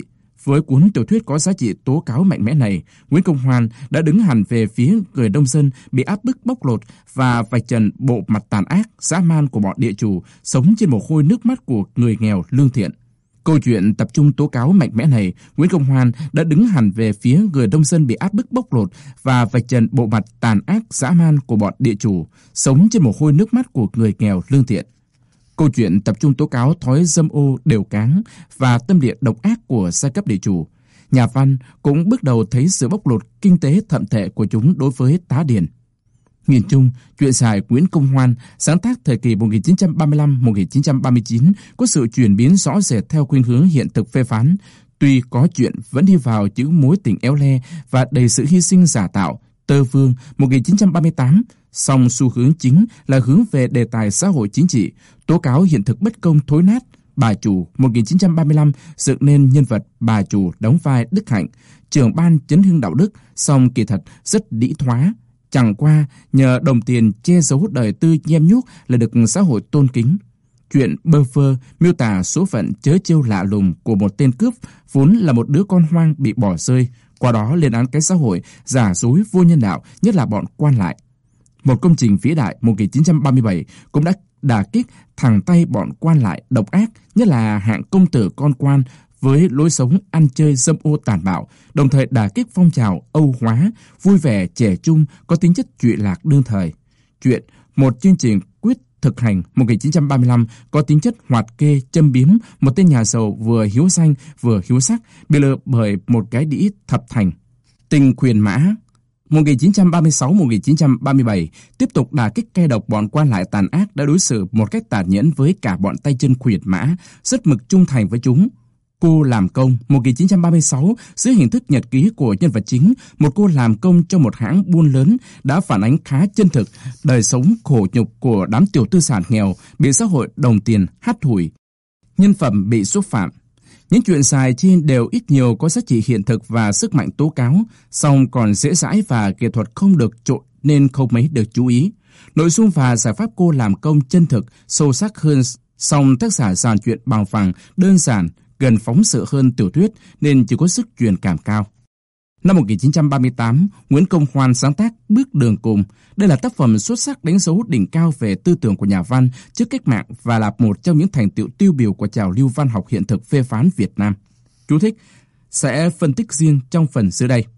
với cuốn tiểu thuyết có giá trị tố cáo mạnh mẽ này, Nguyễn Công Hoan đã đứng hẳn về phía người nông dân bị áp bức bóc lột và vạch trần bộ mặt tàn ác, dã man của bọn địa chủ sống trên mồ hôi nước mắt của người nghèo lương thiện. Câu chuyện tập trung tố cáo mạnh mẽ này, Nguyễn Công Hoan đã đứng hẳn về phía người nông dân bị áp bức bóc lột và vạch trần bộ mặt tàn ác dã man của bọn địa chủ sống trên mồ hôi nước mắt của người nghèo lương thiện. Câu chuyện tập trung tố cáo thói dâm ô đều cáng và tâm địa độc ác của giai cấp địa chủ. Nhà văn cũng bước đầu thấy sự bóc lột kinh tế thậm tệ của chúng đối với tá điền. Nhìn chung, chuyện dài Nguyễn Công Hoan sáng tác thời kỳ một nghìn chín trăm ba mươi lăm đến một nghìn chín trăm ba mươi chín có sự chuyển biến rõ rệt theo khuynh hướng hiện thực phê phán. Tuy có chuyện vẫn đi vào những mối tình éo le và đầy sự hy sinh giả tạo, Tơ Vương một nghìn chín trăm ba mươi tám, song xu hướng chính là hướng về đề tài xã hội chính trị, tố cáo hiện thực bất công thối nát. Bà Chủ một nghìn chín trăm ba mươi lăm dựng nên nhân vật bà Chủ đóng vai Đức Hạnh, trưởng ban chấn hưng đạo đức, song kỳ thật rất đĩ thoá. Chẳng qua nhờ đồng tiền che giấu đời tư nhem nhuốc là được xã hội tôn kính. Chuyện bơ vơ miêu tả số phận chớ trêu lạ lùng của một tên cướp vốn là một đứa con hoang bị bỏ rơi, qua đó lên án cái xã hội giả dối vô nhân đạo, nhất là bọn quan lại. Một công trình vĩ đại một nghìn chín trăm ba mươi bảy cũng đã đả kích thẳng tay bọn quan lại độc ác, nhất là hạng công tử con quan với lối sống ăn chơi dâm ô tàn bạo, đồng thời đả kích phong trào Âu hóa, vui vẻ trẻ trung có tính chất trụy lạc đương thời. Chuyện một chương trình quyết thực hành một nghìn chín trăm ba mươi lăm có tính chất hoạt kê châm biếm một tên nhà giàu vừa hiếu danh vừa hiếu sắc bị lừa bởi một cái đĩ thập thành. Tình khuyển mã một nghìn chín trăm ba mươi sáu đến một nghìn chín trăm ba mươi bảy tiếp tục đả kích cay độc bọn quan lại tàn ác đã đối xử một cách tàn nhẫn với cả bọn tay chân khuyển mã, rất mực trung thành với chúng. Cô làm công một nghìn chín trăm ba mươi sáu dưới hình thức nhật ký của nhân vật chính, một cô làm công cho một hãng buôn lớn đã phản ánh khá chân thực đời sống khổ nhục của đám tiểu tư sản nghèo bị xã hội đồng tiền hắt hủi, nhân phẩm bị xúc phạm. Những chuyện dài trên đều ít nhiều có giá trị hiện thực và sức mạnh tố cáo, song còn dễ dãi và nghệ thuật không được trộn nên không mấy được chú ý. Nội dung và giải pháp cô làm công chân thực, sâu sắc hơn, song tác giả dàn chuyện bằng phẳng, đơn giản, gần phóng sự hơn tiểu thuyết nên chỉ có sức truyền cảm cao. Năm một nghìn chín trăm ba mươi tám, Nguyễn Công Hoan sáng tác Bước đường cùng. Đây là tác phẩm xuất sắc đánh dấu đỉnh cao về tư tưởng của nhà văn trước cách mạng và là một trong những thành tựu tiêu biểu của trào lưu văn học hiện thực phê phán Việt Nam. Chú thích sẽ phân tích riêng trong phần dưới đây.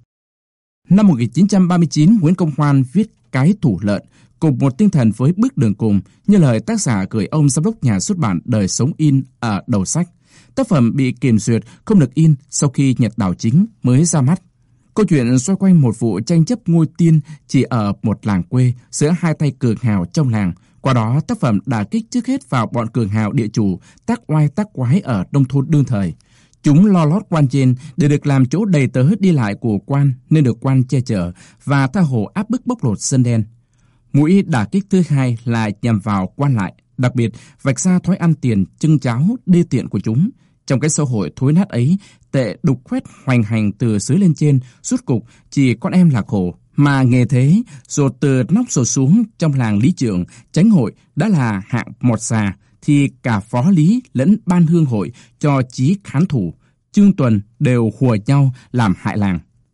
Năm một nghìn chín trăm ba mươi chín, Nguyễn Công Hoan viết Cái Thủ Lợn cùng một tinh thần với Bước đường cùng, như lời tác giả gửi ông giám đốc nhà xuất bản Đời Sống In ở đầu sách. Tác phẩm bị kiểm duyệt không được in sau khi Nhật Đảo Chính mới ra mắt. Câu chuyện xoay quanh một vụ tranh chấp ngôi tiên chỉ ở một làng quê giữa hai tay cường hào trong làng. Qua đó, tác phẩm đả kích trước hết vào bọn cường hào địa chủ tác oai tác quái ở nông thôn đương thời. Chúng lo lót quan trên để được làm chỗ đầy tớ đi lại của quan nên được quan che chở và tha hồ áp bức bóc lột dân đen. Mũi đả kích thứ hai là nhằm vào quan lại, đặc biệt vạch ra thói ăn tiền chưng cháo đê tiện của chúng. Trong cái xã hội thối nát ấy, tệ đục khoét hoành hành từ dưới lên trên, rút cục chỉ con em là khổ. Mà nghề thế, rồi từ nóc rồi xuống trong làng lý trưởng, chánh hội đã là hạng một già, thì cả phó lý lẫn ban hương hội cho chí khán thủ, Trương Tuần đều hùa nhau làm hại làng.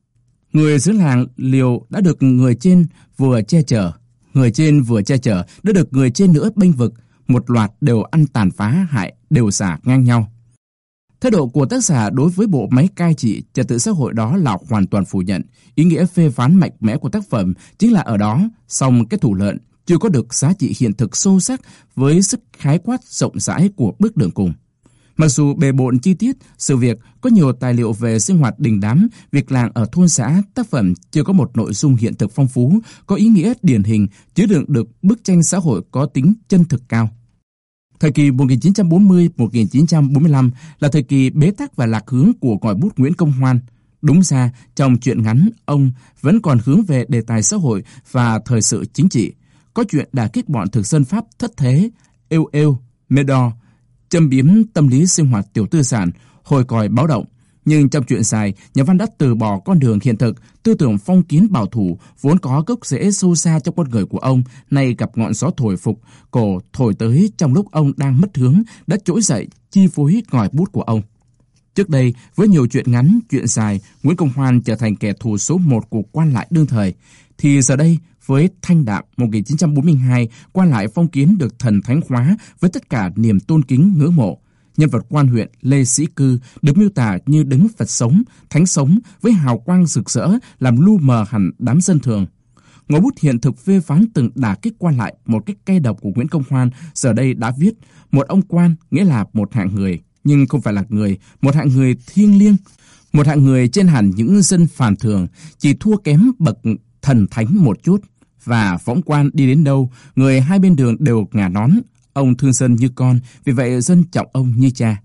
Người dưới làng liều đã được người trên vừa che chở, người trên vừa che chở đã được người trên nữa bênh vực, một loạt đều ăn tàn phá hại, đều xả ngang nhau. Thái độ của tác giả đối với bộ máy cai trị trật tự xã hội đó là hoàn toàn phủ nhận. Ý nghĩa phê phán mạnh mẽ của tác phẩm chính là ở đó, song Cái Thủ Lợn chưa có được giá trị hiện thực sâu sắc với sức khái quát rộng rãi của Bước đường cùng. Mặc dù bề bộn chi tiết, sự việc có nhiều tài liệu về sinh hoạt đình đám, việc làng ở thôn xã, tác phẩm chưa có một nội dung hiện thực phong phú, có ý nghĩa điển hình, chứa đựng được bức tranh xã hội có tính chân thực cao. Thời kỳ một nghìn chín trăm bốn mươi đến một nghìn chín trăm bốn mươi lăm là thời kỳ bế tắc và lạc hướng của ngòi bút Nguyễn Công Hoan. Đúng ra, trong truyện ngắn, ông vẫn còn hướng về đề tài xã hội và thời sự chính trị. Có chuyện đả kích bọn thực dân Pháp thất thế, êu êu, mê đo, châm biếm tâm lý sinh hoạt tiểu tư sản, hồi còi báo động. Nhưng trong truyện dài, nhà văn đã từ bỏ con đường hiện thực, tư tưởng phong kiến bảo thủ vốn có gốc rễ sâu xa trong con người của ông, nay gặp ngọn gió thổi phục, cổ thổi tới trong lúc ông đang mất hướng, đã trỗi dậy chi phối ngòi bút của ông. Trước đây, với nhiều chuyện ngắn, chuyện dài, Nguyễn Công Hoan trở thành kẻ thù số một của quan lại đương thời. Thì giờ đây, với Thanh Đạm một nghìn chín trăm bốn mươi hai, quan lại phong kiến được thần thánh hóa với tất cả niềm tôn kính ngưỡng mộ. Nhân vật quan huyện Lê Sĩ Cư được miêu tả như đấng Phật sống, thánh sống với hào quang rực rỡ làm lu mờ hẳn đám dân thường. Ngòi bút hiện thực phê phán từng đả kích quan lại một cách cay độc của Nguyễn Công Hoan giờ đây đã viết: một ông quan nghĩa là một hạng người, nhưng không phải là người, một hạng người thiêng liêng, một hạng người trên hẳn những dân phàm thường, chỉ thua kém bậc thần thánh một chút. Và võng quan đi đến đâu, người hai bên đường đều ngả nón. Ông thương dân như con, vì vậy dân trọng ông như cha.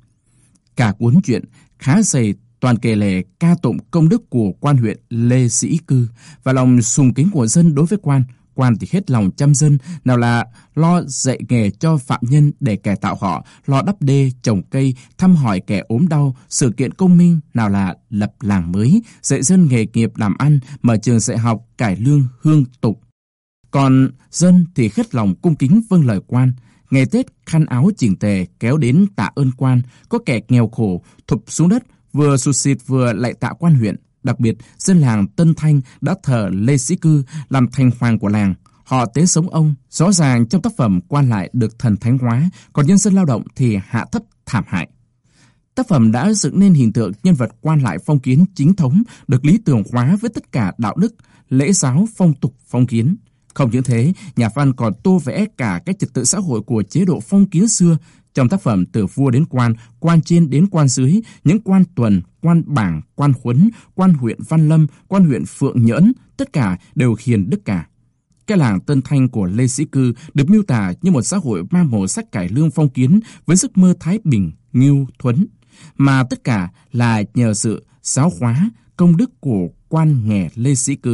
Cả cuốn truyện khá dày, toàn kể lể ca tụng công đức của quan huyện Lê Sĩ Cư và lòng sùng kính của dân đối với quan. Quan thì hết lòng chăm dân, nào là lo dạy nghề cho phạm nhân để cải tạo họ, lo đắp đê, trồng cây, thăm hỏi kẻ ốm đau, sự kiện công minh, nào là lập làng mới, dạy dân nghề nghiệp làm ăn, mở trường dạy học, cải lương, hương tục. Còn dân thì hết lòng cung kính vâng lời quan. Ngày Tết khăn áo chỉnh tề kéo đến tạ ơn quan, có kẻ nghèo khổ thụp xuống đất vừa sụt sịt vừa lạy tạ quan huyện. Đặc biệt, dân làng Tân Thanh đã thờ Lê Sĩ Cư làm thành hoàng của làng. Họ tế sống ông. Rõ ràng trong tác phẩm quan lại được thần thánh hóa, còn nhân dân lao động thì hạ thấp thảm hại. Tác phẩm đã dựng nên hình tượng nhân vật quan lại phong kiến chính thống được lý tưởng hóa với tất cả đạo đức, lễ giáo, phong tục phong kiến. Không những thế, nhà văn còn tô vẽ cả cái trật tự xã hội của chế độ phong kiến xưa. Trong tác phẩm từ vua đến quan, quan trên đến quan dưới, những quan tuần, quan bảng, quan huấn, quan huyện Văn Lâm, quan huyện Phượng Nhỡn, tất cả đều hiền đức cả. Cái làng Tân Thanh của Lê Sĩ Cư được miêu tả như một xã hội mang màu sắc cải lương phong kiến với giấc mơ thái bình, ngưu, thuấn, mà tất cả là nhờ sự giáo hóa, công đức của quan nghè Lê Sĩ Cư.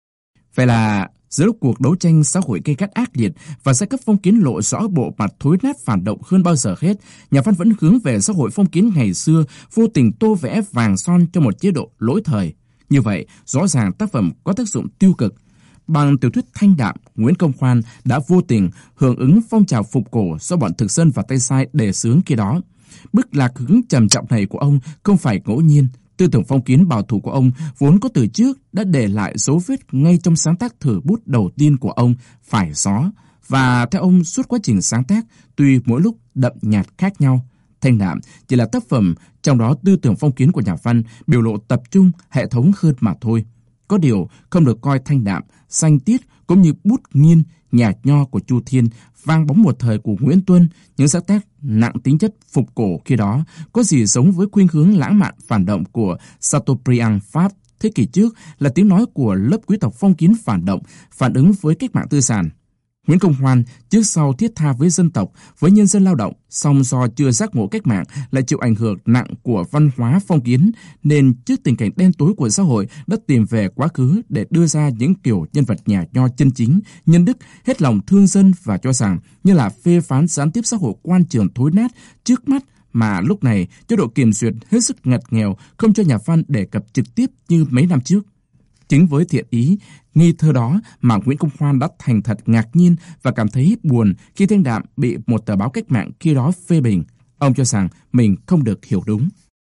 Vậy là giữa lúc cuộc đấu tranh xã hội gay gắt ác liệt và giai cấp phong kiến lộ rõ bộ mặt thối nát phản động hơn bao giờ hết, nhà văn vẫn hướng về xã hội phong kiến ngày xưa, vô tình tô vẽ vàng son cho một chế độ lỗi thời. Như vậy, rõ ràng tác phẩm có tác dụng tiêu cực. Bằng tiểu thuyết Thanh Đạm, Nguyễn Công Hoan đã vô tình hưởng ứng phong trào phục cổ do bọn thực dân và tay sai đề xướng khi đó. Bước lạc hướng trầm trọng này của ông không phải ngẫu nhiên. Tư tưởng phong kiến bảo thủ của ông vốn có từ trước đã để lại dấu vết ngay trong sáng tác thử bút đầu tiên của ông, Phải Gió. Và theo ông, suốt quá trình sáng tác, tuy mỗi lúc đậm nhạt khác nhau, Thanh Đạm chỉ là tác phẩm trong đó tư tưởng phong kiến của nhà văn biểu lộ tập trung, hệ thống hơn mà thôi. Có điều không được coi Thanh Đạm, Xanh Tiết cũng như Bút Nghiên, Nhạc Nho của Chu Thiên, Vang Bóng Một Thời của Nguyễn Tuân, những sáng tác nặng tính chất phục cổ khi đó, có gì giống với khuynh hướng lãng mạn phản động của Chateaubriand Pháp thế kỷ trước, là tiếng nói của lớp quý tộc phong kiến phản động, phản ứng với cách mạng tư sản. Nguyễn Công Hoan trước sau thiết tha với dân tộc, với nhân dân lao động, song do chưa giác ngộ cách mạng lại chịu ảnh hưởng nặng của văn hóa phong kiến, nên trước tình cảnh đen tối của xã hội đã tìm về quá khứ để đưa ra những kiểu nhân vật nhà nho chân chính, nhân đức, hết lòng thương dân và cho rằng như là phê phán gián tiếp xã hội quan trường thối nát trước mắt mà lúc này chế độ kiểm duyệt hết sức ngặt nghèo, không cho nhà văn đề cập trực tiếp như mấy năm trước. Chính với thiện ý, nghi thơ đó mà Nguyễn Công Hoan đã thành thật ngạc nhiên và cảm thấy buồn khi Thanh Đạm bị một tờ báo cách mạng khi đó phê bình. Ông cho rằng mình không được hiểu đúng.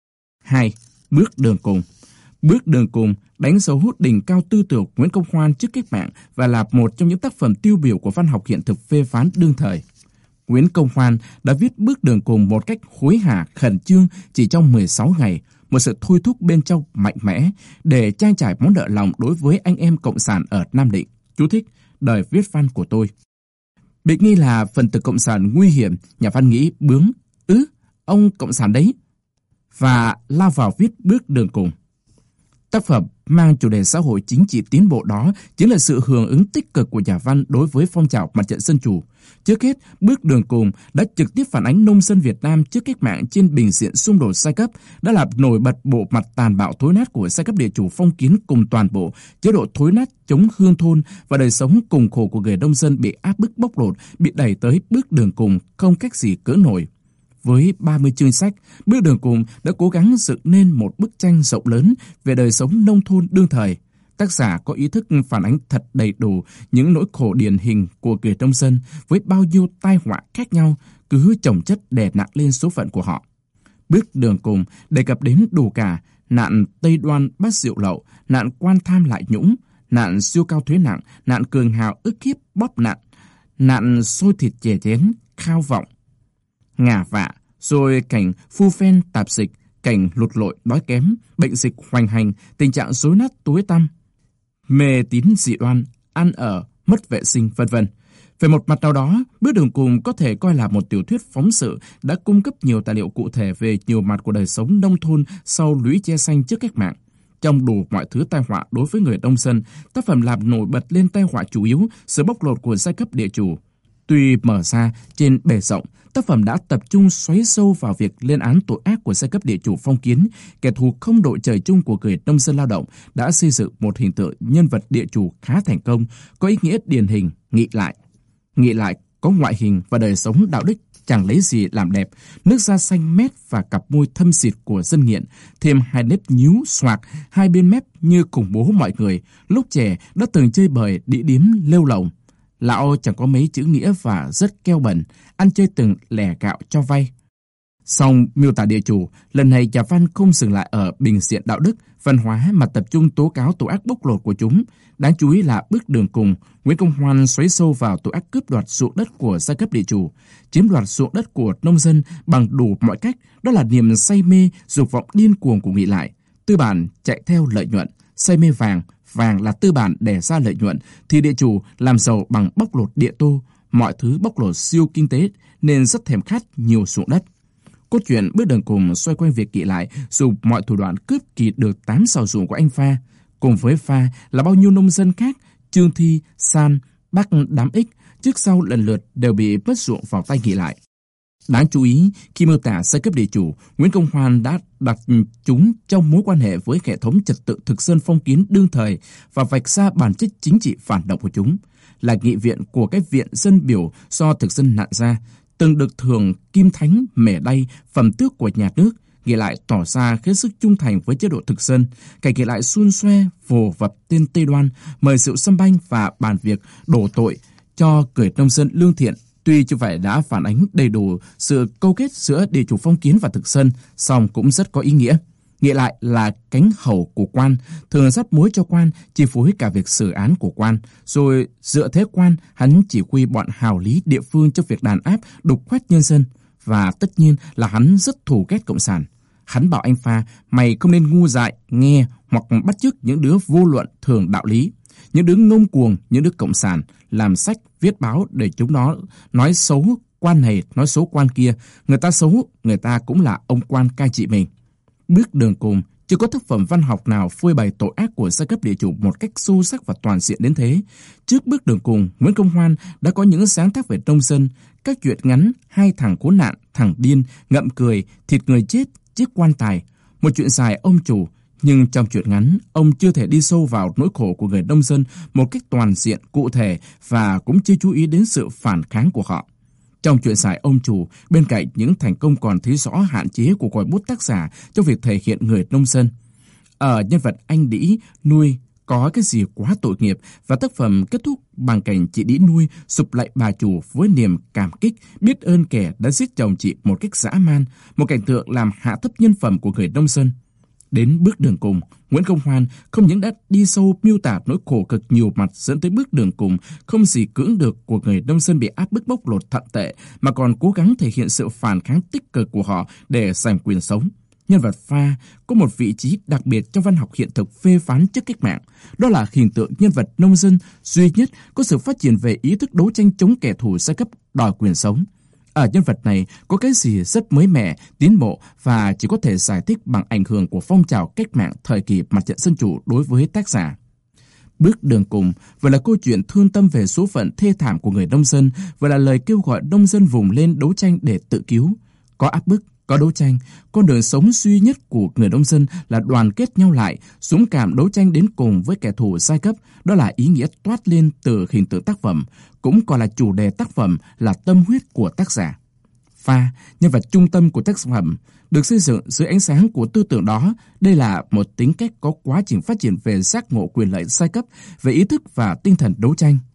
hai. Bước đường cùng. Bước đường cùng đánh dấu đỉnh cao tư tưởng Nguyễn Công Hoan trước cách mạng và là một trong những tác phẩm tiêu biểu của văn học hiện thực phê phán đương thời. Nguyễn Công Hoan đã viết Bước đường cùng một cách hối hả, khẩn trương chỉ trong mười sáu ngày, một sự thôi thúc bên trong mạnh mẽ để trang trải món nợ lòng đối với anh em cộng sản ở Nam Định. Chú thích: đời viết văn của tôi. Bị nghi là phần tử cộng sản nguy hiểm, nhà văn nghĩ bướng, ứ, ông cộng sản đấy, và lao vào viết Bước đường cùng. Tác phẩm mang chủ đề xã hội chính trị tiến bộ đó chính là sự hưởng ứng tích cực của nhà văn đối với phong trào mặt trận dân chủ. Trước hết, Bước đường cùng đã trực tiếp phản ánh nông dân Việt Nam trước cách mạng trên bình diện xung đột giai cấp, đã làm nổi bật bộ mặt tàn bạo thối nát của giai cấp địa chủ phong kiến cùng toàn bộ chế độ thối nát chống hương thôn và đời sống cùng khổ của người nông dân bị áp bức bóc lột, bị đẩy tới bước đường cùng không cách gì cưỡng nổi. Với ba mươi chương sách, Bước đường cùng đã cố gắng dựng nên một bức tranh rộng lớn về đời sống nông thôn đương thời. Tác giả có ý thức phản ánh thật đầy đủ những nỗi khổ điển hình của người nông dân với bao nhiêu tai họa khác nhau cứ chồng chất đè nặng lên số phận của họ. Bước đường cùng đề cập đến đủ cả nạn Tây Đoan bắt rượu lậu, nạn quan tham lại nhũng, nạn siêu cao thuế nặng, nạn cường hào ức hiếp bóp nạn, nạn xôi thịt chè chén, khao vọng, ngả vạ, rồi cảnh phu phen tạp dịch, cảnh lụt lội đói kém, bệnh dịch hoành hành, tình trạng rối nát tối tăm, mê tín dị đoan, ăn ở, mất vệ sinh, vân vân. Về một mặt nào đó, Bước đường cùng có thể coi là một tiểu thuyết phóng sự đã cung cấp nhiều tài liệu cụ thể về nhiều mặt của đời sống nông thôn sau lũy tre xanh trước cách mạng. Trong đủ mọi thứ tai họa đối với người nông dân, tác phẩm làm nổi bật lên tai họa chủ yếu, sự bóc lột của giai cấp địa chủ. Tuy mở ra trên bề rộng, tác phẩm đã tập trung xoáy sâu vào việc lên án tội ác của giai cấp địa chủ phong kiến, kẻ thù không đội trời chung của người nông dân lao động, đã xây dựng một hình tượng nhân vật địa chủ khá thành công, có ý nghĩa điển hình, nghị lại. Nghị lại có ngoại hình và đời sống đạo đức chẳng lấy gì làm đẹp, nước da xanh mét và cặp môi thâm xịt của dân nghiện, thêm hai nếp nhíu xoạc hai bên mép như khủng bố mọi người, lúc trẻ đã từng chơi bời, đĩ điếm, lêu lồng. Lão chẳng có mấy chữ nghĩa và rất keo bẩn, ăn chơi từng lẻ gạo cho vay. Song miêu tả địa chủ, lần này nhà văn không dừng lại ở bình diện đạo đức, văn hóa mà tập trung tố cáo tội ác bóc lột của chúng. Đáng chú ý là Bước đường cùng, Nguyễn Công Hoan xoáy sâu vào tội ác cướp đoạt ruộng đất của giai cấp địa chủ, chiếm đoạt ruộng đất của nông dân bằng đủ mọi cách, đó là niềm say mê, dục vọng điên cuồng của Nghị lại. Tư bản chạy theo lợi nhuận, say mê vàng, vàng là tư bản đẻ ra lợi nhuận, thì địa chủ làm giàu bằng bóc lột địa tô, mọi thứ bóc lột siêu kinh tế nên rất thèm khát nhiều ruộng đất. Cốt truyện Bước đường cùng xoay quanh việc Nghị lại dùng mọi thủ đoạn cướp kịt được tám sào ruộng của anh Pha, cùng với Pha là bao nhiêu nông dân khác, Trương Thi, San, Bắc Đám Ích, trước sau lần lượt đều bị mất ruộng vào tay Nghị lại. Đáng chú ý, khi mô tả giai cấp địa chủ, Nguyễn Công Hoan đã đặt chúng trong mối quan hệ với hệ thống trật tự thực dân phong kiến đương thời và vạch ra bản chất chính trị phản động của chúng, là nghị viện của cái viện dân biểu do thực dân nặn ra, từng được thưởng kim thánh, mẻ đay, phẩm tước của nhà nước. Nghị lại tỏ ra hết sức trung thành với chế độ thực dân, cảnh Nghị lại xun xoe vồ vập tên Tây Đoan, mời rượu xâm banh và bàn việc đổ tội cho người nông dân lương thiện. Tuy chưa phải đã phản ánh đầy đủ sự câu kết giữa địa chủ phong kiến và thực dân, song cũng rất có ý nghĩa. Nghị lại là cánh hầu của quan, thường dắt mối cho quan, chi phối cả việc xử án của quan, rồi dựa thế quan, hắn chỉ huy bọn hào lý địa phương cho việc đàn áp, đục khoét nhân dân, và tất nhiên là hắn rất thù ghét cộng sản. Hắn bảo anh Pha, mày không nên ngu dại, nghe hoặc bắt chước những đứa vô luận thường đạo lý, những đứa ngông cuồng, những đứa cộng sản, làm sách, viết báo để chúng nó nói xấu quan này, nói xấu quan kia. Người ta xấu, người ta cũng là ông quan cai trị mình. Bước đường cùng, chưa có tác phẩm văn học nào phơi bày tội ác của giai cấp địa chủ một cách sâu sắc và toàn diện đến thế. Trước Bước đường cùng, Nguyễn Công Hoan đã có những sáng tác về nông dân, các truyện ngắn Hai thằng khốn nạn, Thằng điên, Ngậm cười, Thịt người chết, Chiếc quan tài, một chuyện dài Ông chủ. Nhưng trong truyện ngắn, ông chưa thể đi sâu vào nỗi khổ của người nông dân một cách toàn diện, cụ thể và cũng chưa chú ý đến sự phản kháng của họ. Trong truyện dài Ông chủ, bên cạnh những thành công còn thấy rõ hạn chế của ngòi bút tác giả trong việc thể hiện người nông dân. Ở nhân vật anh Đĩ nuôi có cái gì quá tội nghiệp, và tác phẩm kết thúc bằng cảnh chị Đĩ nuôi sụp lạy bà chủ với niềm cảm kích, biết ơn kẻ đã giết chồng chị một cách dã man, một cảnh tượng làm hạ thấp nhân phẩm của người nông dân. Đến Bước đường cùng, Nguyễn Công Hoan không những đã đi sâu miêu tả nỗi khổ cực nhiều mặt dẫn tới bước đường cùng không gì cưỡng được của người nông dân bị áp bức bóc lột thậm tệ, mà còn cố gắng thể hiện sự phản kháng tích cực của họ để giành quyền sống. Nhân vật Pha có một vị trí đặc biệt trong văn học hiện thực phê phán trước cách mạng, đó là hình tượng nhân vật nông dân duy nhất có sự phát triển về ý thức đấu tranh chống kẻ thù giai cấp đòi quyền sống. Ở nhân vật này có cái gì rất mới mẻ, tiến bộ và chỉ có thể giải thích bằng ảnh hưởng của phong trào cách mạng thời kỳ mặt trận dân chủ đối với tác giả. Bước đường cùng vừa là câu chuyện thương tâm về số phận thê thảm của người nông dân, vừa là lời kêu gọi nông dân vùng lên đấu tranh để tự cứu. Có áp bức, có đấu tranh, con đường sống duy nhất của người nông dân là đoàn kết nhau lại, dũng cảm đấu tranh đến cùng với kẻ thù giai cấp. Đó là ý nghĩa toát lên từ hình tượng tác phẩm, cũng còn là chủ đề tác phẩm, là tâm huyết của tác giả. Pha, nhân vật trung tâm của tác phẩm, được xây dựng dưới ánh sáng của tư tưởng đó. Đây là một tính cách có quá trình phát triển về giác ngộ quyền lợi giai cấp, về ý thức và tinh thần đấu tranh.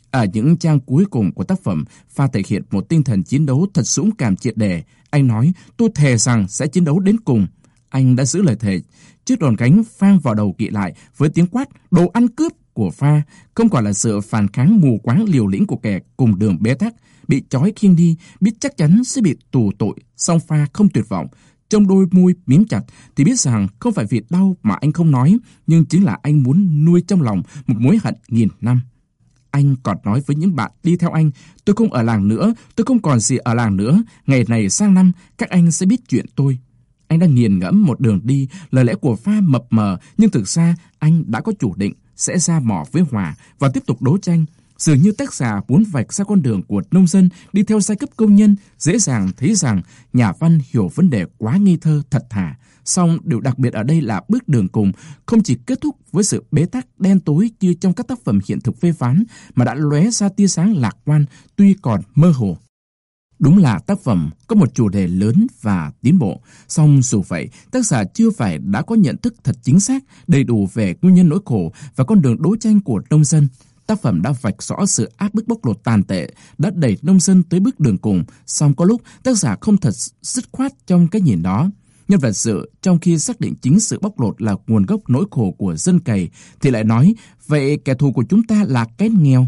Ở những trang cuối cùng của tác phẩm, Pha thể hiện một tinh thần chiến đấu thật dũng cảm triệt để. Anh nói, tôi thề rằng sẽ chiến đấu đến cùng. Anh đã giữ lời thề. Chiếc đòn gánh vang vào đầu Kỵ lại với tiếng quát đồ ăn cướp của Pha, không còn là sự phản kháng mù quáng liều lĩnh của kẻ cùng đường bế tắc, bị trói khiêng đi, biết chắc chắn sẽ bị tù tội. Song Pha không tuyệt vọng. Trong đôi môi mím chặt thì biết rằng không phải vì đau mà anh không nói, nhưng chính là anh muốn nuôi trong lòng một mối hận nghìn năm. Anh còn nói với những bạn đi theo anh, tôi không ở làng nữa, tôi không còn gì ở làng nữa, ngày này sang năm các anh sẽ biết chuyện tôi. Anh đang nghiền ngẫm một đường đi, lời lẽ của Pha mập mờ, nhưng thực ra anh đã có chủ định sẽ ra mỏ với Hòa và tiếp tục đấu tranh. Dường như tác giả muốn vạch ra con đường của nông dân đi theo giai cấp công nhân, dễ dàng thấy rằng nhà văn hiểu vấn đề quá nghi thơ thật thà. Song điều đặc biệt ở đây là bước đường cùng không chỉ kết thúc với sự bế tắc đen tối như trong các tác phẩm hiện thực phê phán, mà đã lóe ra tia sáng lạc quan tuy còn mơ hồ. Đúng là tác phẩm có một chủ đề lớn và tiến bộ, song dù vậy, tác giả chưa phải đã có nhận thức thật chính xác, đầy đủ về nguyên nhân nỗi khổ và con đường đấu tranh của nông dân. Tác phẩm đã vạch rõ sự áp bức bóc lột tàn tệ, đã đẩy nông dân tới bước đường cùng, song có lúc tác giả không thật dứt khoát trong cái nhìn đó. Nhân vật sự trong khi xác định chính sự bóc lột là nguồn gốc nỗi khổ của dân cày thì lại nói vậy kẻ thù của chúng ta là cái nghèo.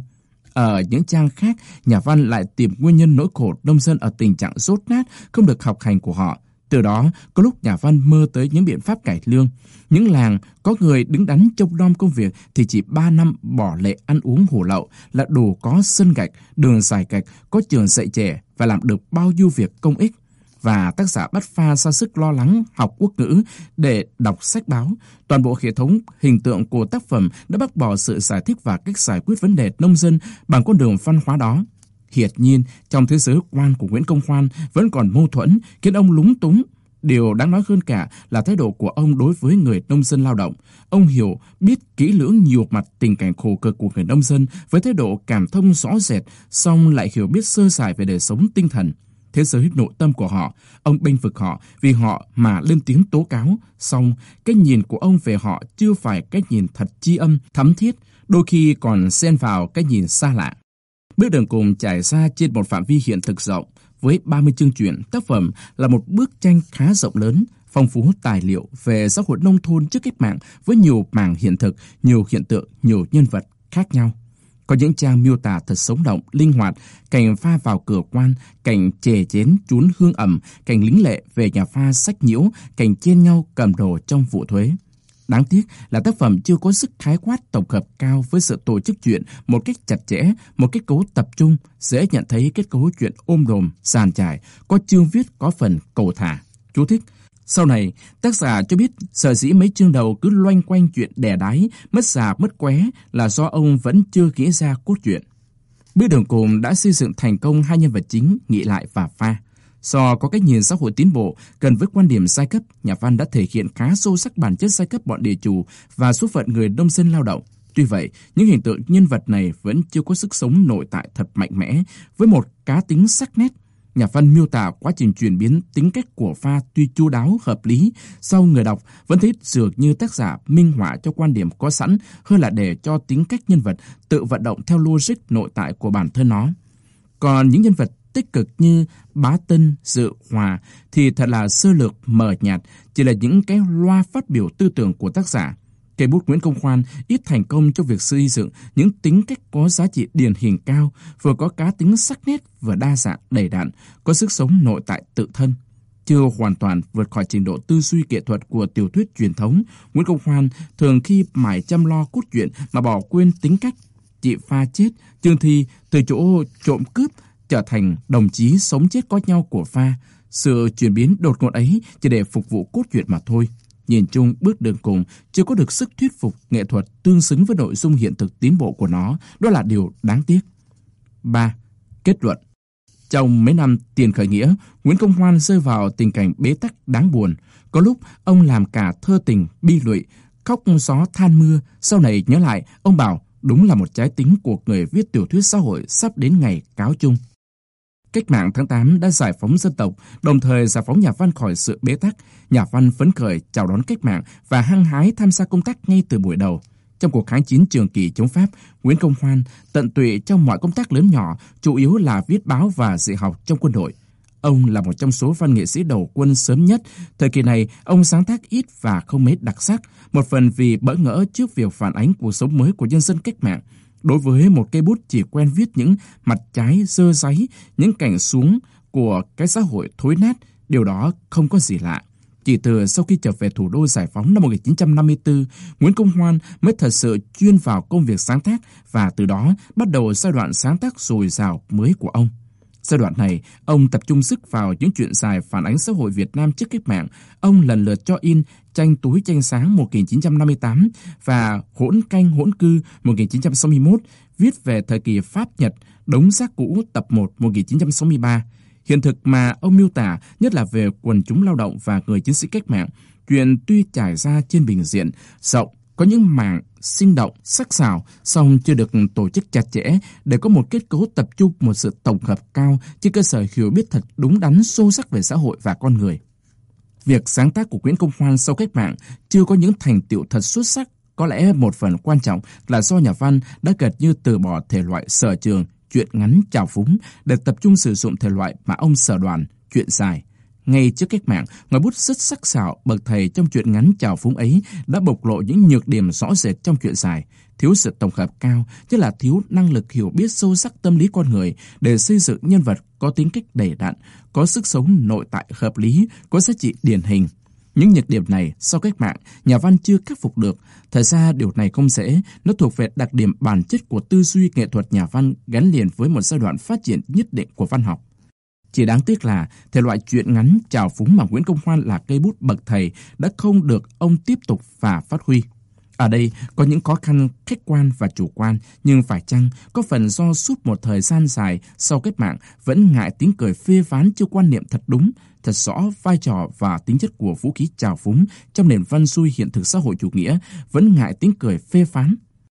Ở những trang khác, nhà văn lại tìm nguyên nhân nỗi khổ nông dân ở tình trạng dốt nát, không được học hành của họ. Từ đó, có lúc nhà văn mơ tới những biện pháp cải lương. Những làng có người đứng đắn trông nom công việc thì chỉ ba năm bỏ lệ ăn uống hủ lậu là đủ có sân gạch, đường giải gạch, có trường dạy trẻ và làm được bao nhiêu việc công ích. Và tác giả bắt Pha ra sức lo lắng học quốc ngữ để đọc sách báo. Toàn bộ hệ thống hình tượng của tác phẩm đã bác bỏ sự giải thích và cách giải quyết vấn đề nông dân bằng con đường văn hóa đó. Hiển nhiên, trong thế giới quan của Nguyễn Công Hoan vẫn còn mâu thuẫn, khiến ông lúng túng. Điều đáng nói hơn cả là thái độ của ông đối với người nông dân lao động. Ông hiểu, biết kỹ lưỡng nhiều mặt tình cảnh khổ cực của người nông dân với thái độ cảm thông rõ rệt, song lại hiểu biết sơ sài về đời sống tinh thần, thế giới nội tâm của họ. Ông bênh vực họ vì họ mà lên tiếng tố cáo, song cái nhìn của ông về họ chưa phải cái nhìn thật tri âm, thấm thiết, đôi khi còn xen vào cái nhìn xa lạ. Bước đường cùng trải ra trên một phạm vi hiện thực rộng, với ba mươi chương truyện. Tác phẩm là một bức tranh khá rộng lớn, phong phú tài liệu về xã hội nông thôn trước cách mạng với nhiều mảng hiện thực, nhiều hiện tượng, nhiều nhân vật khác nhau. Có những trang miêu tả thật sống động, linh hoạt, cảnh pha vào cửa quan, cảnh chè chén trún hương ẩm, cảnh lính lệ về nhà pha sách nhiễu, cảnh chen nhau cầm đồ trong vụ thuế. Đáng tiếc là tác phẩm chưa có sức khái quát tổng hợp cao với sự tổ chức truyện một cách chặt chẽ, một kết cấu tập trung, dễ nhận thấy kết cấu truyện ôm đồm, dàn trải, có chương viết có phần cầu thả. Chú thích: sau này, tác giả cho biết sở dĩ mấy chương đầu cứ loanh quanh chuyện đẻ đái, mất già mất qué là do ông vẫn chưa nghĩ ra cốt truyện. Bước đường cùng đã xây dựng thành công hai nhân vật chính Nghị Lại và Pha. Do có cách nhìn xã hội tiến bộ gần với quan điểm giai cấp, nhà văn đã thể hiện khá sâu sắc bản chất giai cấp bọn địa chủ và số phận người nông dân lao động. Tuy vậy, những hình tượng nhân vật này vẫn chưa có sức sống nội tại thật mạnh mẽ, với một cá tính sắc nét. Nhà văn miêu tả quá trình chuyển biến tính cách của Pha tuy chu đáo, hợp lý, sau người đọc vẫn thấy dường như tác giả minh họa cho quan điểm có sẵn hơn là để cho tính cách nhân vật tự vận động theo logic nội tại của bản thân nó. Còn những nhân vật tích cực như Bá Tân, Dự, Hòa thì thật là sơ lược mờ nhạt, chỉ là những cái loa phát biểu tư tưởng của tác giả. Cây bút Nguyễn Công Hoan ít thành công trong việc xây dựng những tính cách có giá trị điển hình cao, vừa có cá tính sắc nét vừa đa dạng đầy đặn, có sức sống nội tại tự thân. Chưa hoàn toàn vượt khỏi trình độ tư duy nghệ thuật của tiểu thuyết truyền thống, Nguyễn Công Hoan thường khi mải chăm lo cốt truyện mà bỏ quên tính cách. Chị Pha chết, Trương Thi từ chỗ trộm cướp trở thành đồng chí sống chết có nhau của Pha. Sự chuyển biến đột ngột ấy chỉ để phục vụ cốt truyện mà thôi. Nhìn chung, bước đường cùng chưa có được sức thuyết phục nghệ thuật tương xứng với nội dung hiện thực tiến bộ của nó, đó là điều đáng tiếc. ba. Kết luận. Trong mấy năm tiền khởi nghĩa, Nguyễn Công Hoan rơi vào tình cảnh bế tắc đáng buồn. Có lúc ông làm cả thơ tình bi lụy, khóc gió than mưa. Sau này nhớ lại, ông bảo đúng là một trái tính của người viết tiểu thuyết xã hội sắp đến ngày cáo chung. Cách mạng tháng tám đã giải phóng dân tộc, đồng thời giải phóng nhà văn khỏi sự bế tắc. Nhà văn phấn khởi chào đón cách mạng và hăng hái tham gia công tác ngay từ buổi đầu. Trong cuộc kháng chiến trường kỳ chống Pháp, Nguyễn Công Hoan tận tụy trong mọi công tác lớn nhỏ, chủ yếu là viết báo và dạy học trong quân đội. Ông là một trong số văn nghệ sĩ đầu quân sớm nhất. Thời kỳ này, ông sáng tác ít và không mấy đặc sắc, một phần vì bỡ ngỡ trước việc phản ánh cuộc sống mới của nhân dân cách mạng. Đối với một cây bút chỉ quen viết những mặt trái dơ dáy, những cảnh xuống của cái xã hội thối nát, điều đó không có gì lạ. Chỉ từ sau khi trở về thủ đô giải phóng năm một nghìn chín trăm năm mươi tư, Nguyễn Công Hoan mới thật sự chuyên vào công việc sáng tác và từ đó bắt đầu giai đoạn sáng tác dồi dào mới của ông. Giai đoạn này, ông tập trung sức vào những truyện dài phản ánh xã hội Việt Nam trước cách mạng. Ông lần lượt cho in Tranh túi tranh sáng một nghìn chín trăm năm mươi tám và Hỗn canh hỗn cư một nghìn chín trăm sáu mươi mốt, viết về thời kỳ Pháp Nhật, Đống xác cũ tập một một nghìn chín trăm sáu mươi ba. Hiện thực mà ông miêu tả nhất là về quần chúng lao động và người chiến sĩ cách mạng. Chuyện tuy trải ra trên bình diện rộng, có những mảng sinh động, sắc sảo, song chưa được tổ chức chặt chẽ để có một kết cấu tập trung, một sự tổng hợp cao trên cơ sở hiểu biết thật đúng đắn sâu sắc về xã hội và con người. Việc sáng tác của Nguyễn Công Hoan sau cách mạng chưa có những thành tựu thật xuất sắc, có lẽ một phần quan trọng là do nhà văn đã gần như từ bỏ thể loại sở trường, truyện ngắn trào phúng để tập trung sử dụng thể loại mà ông sở đoàn, truyện dài. Ngay trước cách mạng, ngòi bút rất sắc sảo bậc thầy trong truyện ngắn trào phúng ấy đã bộc lộ những nhược điểm rõ rệt trong truyện dài, thiếu sự tổng hợp cao, nhất là thiếu năng lực hiểu biết sâu sắc tâm lý con người để xây dựng nhân vật có tính cách đầy đặn, có sức sống nội tại hợp lý, có giá trị điển hình. Những nhược điểm này sau cách mạng, nhà văn chưa khắc phục được. Thật ra điều này không dễ, nó thuộc về đặc điểm bản chất của tư duy nghệ thuật nhà văn gắn liền với một giai đoạn phát triển nhất định của văn học. Chỉ đáng tiếc là thể loại truyện ngắn trào phúng mà Nguyễn Công Hoan là cây bút bậc thầy đã không được ông tiếp tục và phát huy. Ở đây có những khó khăn khách quan và chủ quan, nhưng phải chăng có phần do suốt một thời gian dài sau cách mạng vẫn ngại tiếng cười phê phán chưa quan niệm thật đúng, thật rõ vai trò và tính chất của vũ khí trào phúng trong nền văn xuôi hiện thực xã hội chủ nghĩa, vẫn ngại tiếng cười phê phán.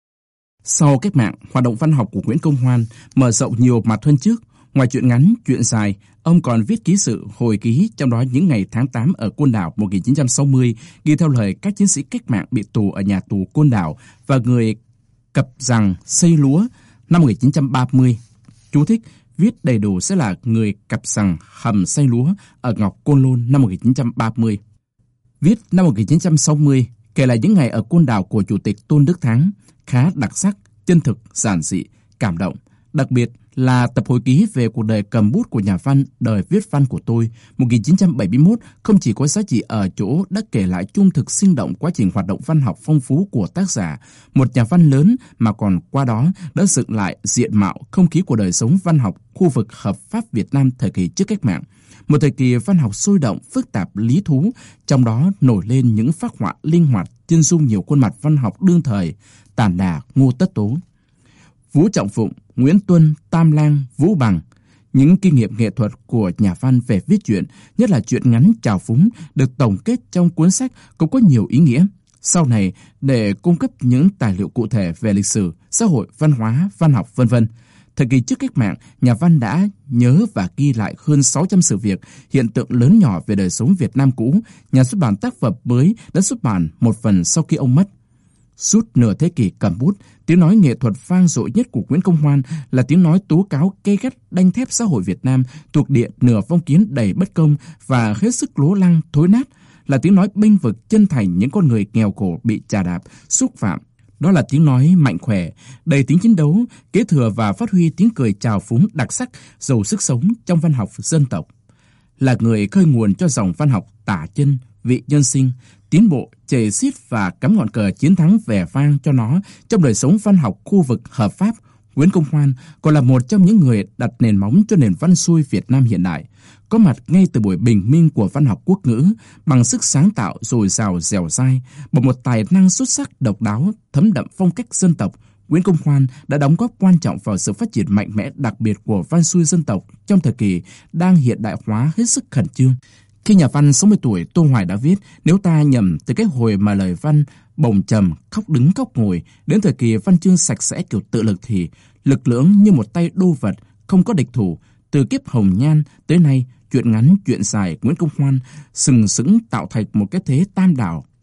Sau cách mạng, hoạt động văn học của Nguyễn Công Hoan mở rộng nhiều mặt hơn trước. Ngoài truyện ngắn, truyện dài, ông còn viết ký sự, hồi ký, trong đó những ngày tháng tám ở Côn Đảo một nghìn chín trăm sáu mươi, ghi theo lời các chiến sĩ cách mạng bị tù ở nhà tù Côn Đảo và người cập rằng xây lúa năm một nghìn chín trăm ba mươi. Chú thích, viết đầy đủ sẽ là người cập rằng hầm xây lúa ở Ngọc Côn Lôn năm một nghìn chín trăm ba mươi. Viết năm một nghìn chín trăm sáu mươi, kể lại những ngày ở Côn Đảo của Chủ tịch Tôn Đức Thắng, khá đặc sắc, chân thực, giản dị, cảm động. Đặc biệt là tập hồi ký về cuộc đời cầm bút của nhà văn Đời viết văn của tôi một nghìn chín trăm bảy mươi mốt không chỉ có giá trị ở chỗ đã kể lại trung thực sinh động quá trình hoạt động văn học phong phú của tác giả, một nhà văn lớn, mà còn qua đó đã dựng lại diện mạo không khí của đời sống văn học khu vực hợp pháp Việt Nam thời kỳ trước cách mạng. Một thời kỳ văn học sôi động, phức tạp, lý thú, trong đó nổi lên những phác họa linh hoạt, chân dung nhiều khuôn mặt văn học đương thời, Tản Đà, Ngô Tất Tố, Vũ Trọng Phụng, Nguyễn Tuân, Tam Lang, Vũ Bằng. Những kinh nghiệm nghệ thuật của nhà văn về viết truyện, nhất là truyện ngắn trào phúng, được tổng kết trong cuốn sách cũng có nhiều ý nghĩa. Sau này, để cung cấp những tài liệu cụ thể về lịch sử, xã hội, văn hóa, văn học, vân vân. Thời kỳ trước cách mạng, nhà văn đã nhớ và ghi lại hơn sáu trăm sự việc, hiện tượng lớn nhỏ về đời sống Việt Nam cũ. Nhà xuất bản tác phẩm mới đã xuất bản một phần sau khi ông mất. Suốt nửa thế kỷ cầm bút, tiếng nói nghệ thuật vang dội nhất của Nguyễn Công Hoan là tiếng nói tố cáo gay gắt đanh thép xã hội Việt Nam thuộc địa nửa phong kiến đầy bất công và hết sức lố lăng thối nát, là tiếng nói bênh vực chân thành những con người nghèo khổ bị chà đạp, xúc phạm. Đó là tiếng nói mạnh khỏe, đầy tính chiến đấu, kế thừa và phát huy tiếng cười trào phúng đặc sắc, giàu sức sống trong văn học dân tộc. Là người khơi nguồn cho dòng văn học tả chân, vị nhân sinh, tiến bộ, chề xiết và cắm ngọn cờ chiến thắng vẻ vang cho nó trong đời sống văn học khu vực hợp pháp. Nguyễn Công Hoan còn là một trong những người đặt nền móng cho nền văn xuôi Việt Nam hiện đại, có mặt ngay từ buổi bình minh của văn học quốc ngữ, bằng sức sáng tạo dồi dào dẻo dai, bằng một tài năng xuất sắc độc đáo, thấm đậm phong cách dân tộc. Nguyễn Công Hoan đã đóng góp quan trọng vào sự phát triển mạnh mẽ đặc biệt của văn xuôi dân tộc trong thời kỳ đang hiện đại hóa hết sức khẩn trương. Khi nhà văn sáu mươi tuổi Tô Hoài đã viết, nếu ta nhầm từ cái hồi mà lời văn bồng trầm, khóc đứng khóc ngồi, đến thời kỳ văn chương sạch sẽ kiểu tự lực thì lực lưỡng như một tay đô vật, không có địch thủ. Từ kiếp Hồng Nhan tới nay, truyện ngắn, truyện dài Nguyễn Công Hoan sừng sững tạo thành một cái thế tam đảo